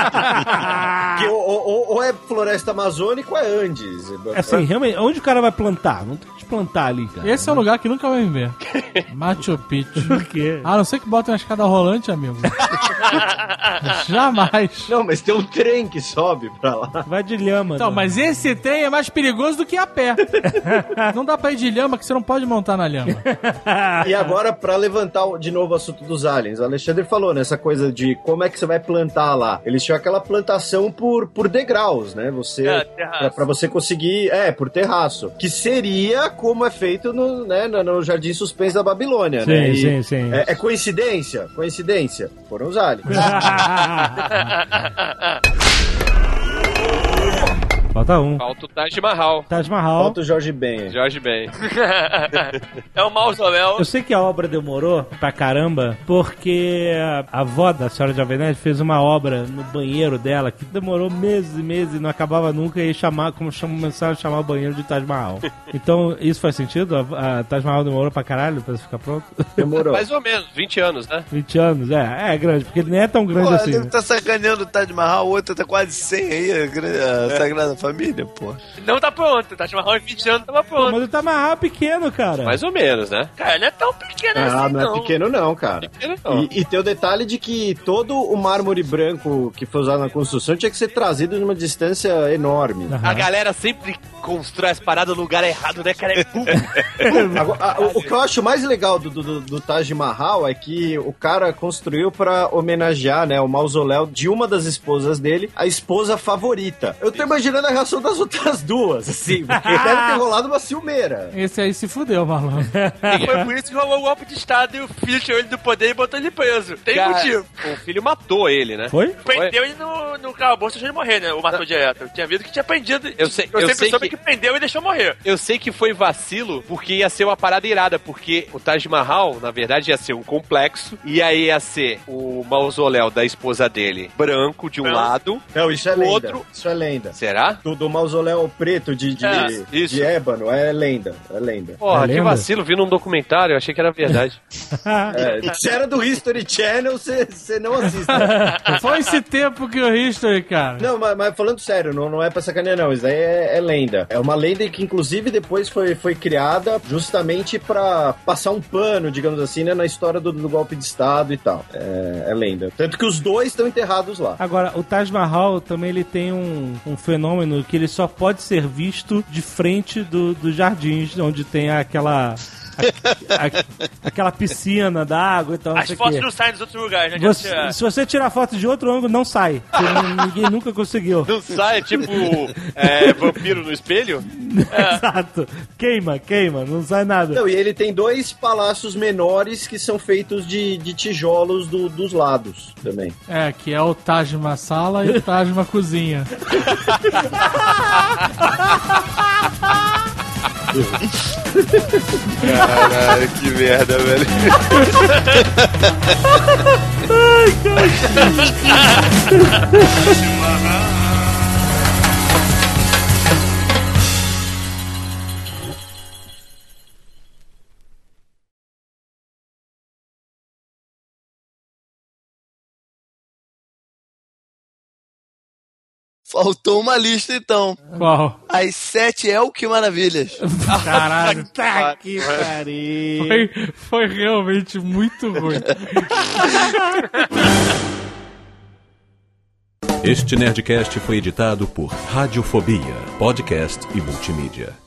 ou é floresta amazônica ou é Andes. Assim, realmente, onde o cara vai plantar? Não tem que plantar ali, cara. Esse é um lugar que nunca vai ver. Machu Picchu. Por quê? A não ser que bota uma escada rolante, amigo. Jamais. Não, mas tem um trem que sobe pra lá. Vai de lhama. Então, mas esse trem é mais perigoso do que a pé. Não dá pra ir de lhama, que você não pode montar na lhama. E agora, pra levantar de novo o assunto dos aliens, o Alexandre falou nessa coisa de como é que você vai plantar lá. Eles tinham aquela plantação por degraus, né? Pra você conseguir... por terraço. Que seria como é feito no Jardim Suspenso da Babilônia, sim, né? E sim. É coincidência? Coincidência. Foram os aliens. Falta um. Falta o Taj Mahal. Falta o Jorge Ben. É o mausoléu. Eu sei que a obra demorou pra caramba, porque a avó da senhora Jovem Nerd fez uma obra no banheiro dela que demorou meses e meses e não acabava nunca e começaram a chamar o banheiro de Taj Mahal. Então, isso faz sentido? A Taj Mahal demorou pra caralho pra ficar pronto? Demorou. Mais ou menos, 20 anos, né? 20 anos, é grande, porque ele nem é tão grande assim. Ele tá sacaneando o Taj Mahal, o outro tá quase 100 aí, a Sagrada família, pô. Não tá pronto, Taj Mahal em 20 anos tava pronto. Pô, mas o Taj Mahal é pequeno, cara. Mais ou menos, né? Cara, não é tão pequeno assim, não é pequeno não, cara. Pequeno não. E tem o detalhe de que todo o mármore branco que foi usado na construção tinha que ser trazido de uma distância enorme. A galera sempre constrói as paradas no lugar errado, né, cara? O que eu acho mais legal do Taj Mahal é que o cara construiu pra homenagear, né, o mausoléu de uma das esposas dele, a esposa favorita. Eu tô imaginando a reação das outras duas, assim, porque deve ter rolado uma ciumeira. Esse aí se fudeu, malandro. Foi por isso que rolou o golpe de estado e o filho tirou ele do poder e botou ele preso. Tem motivo. O filho matou ele, né? Foi? Prendeu ele no calabouço antes de morrer, né? O matou direto. Eu tinha visto que tinha prendido. Eu sempre soube que prendeu e deixou morrer. Eu sei que foi vacilo, porque ia ser uma parada irada, porque o Taj Mahal, na verdade, ia ser um complexo, e aí ia ser o mausoléu da esposa dele, branco de um lado. Não, isso é lenda. Outro... Isso é lenda. Será? Do mausoléu preto de ébano, é lenda. É lenda. Porra, que lenda? vacilo, vi num documentário, eu achei que era verdade. Se era do History Channel, você não assiste. Foi esse tempo que o History, cara. Não, mas falando sério, não é pra sacanear não, isso daí é lenda. É uma lenda que inclusive depois foi criada justamente pra passar um pano, digamos assim, né, na história do golpe de estado e tal. É lenda. Tanto que os dois estão enterrados lá. Agora, o Taj Mahal também ele tem um fenômeno que ele só pode ser visto de frente dos jardins, onde tem aquela piscina d'água e tal. As fotos não saem dos outros lugares, né? Se você tirar foto de outro ângulo, não sai. Ninguém nunca conseguiu. Não sai, tipo vampiro no espelho? Exato. Queima, não sai nada. Não, e ele tem dois palácios menores que são feitos de tijolos dos lados também. Que é o Taj Masala e o Taj Cozinha. Caralho, que merda, velho. Ai, cara. Faltou uma lista, então. Qual? As 7 que maravilhas. Caralho, tá que pariu. Foi realmente muito ruim. Este Nerdcast foi editado por Radiofobia, podcast e multimídia.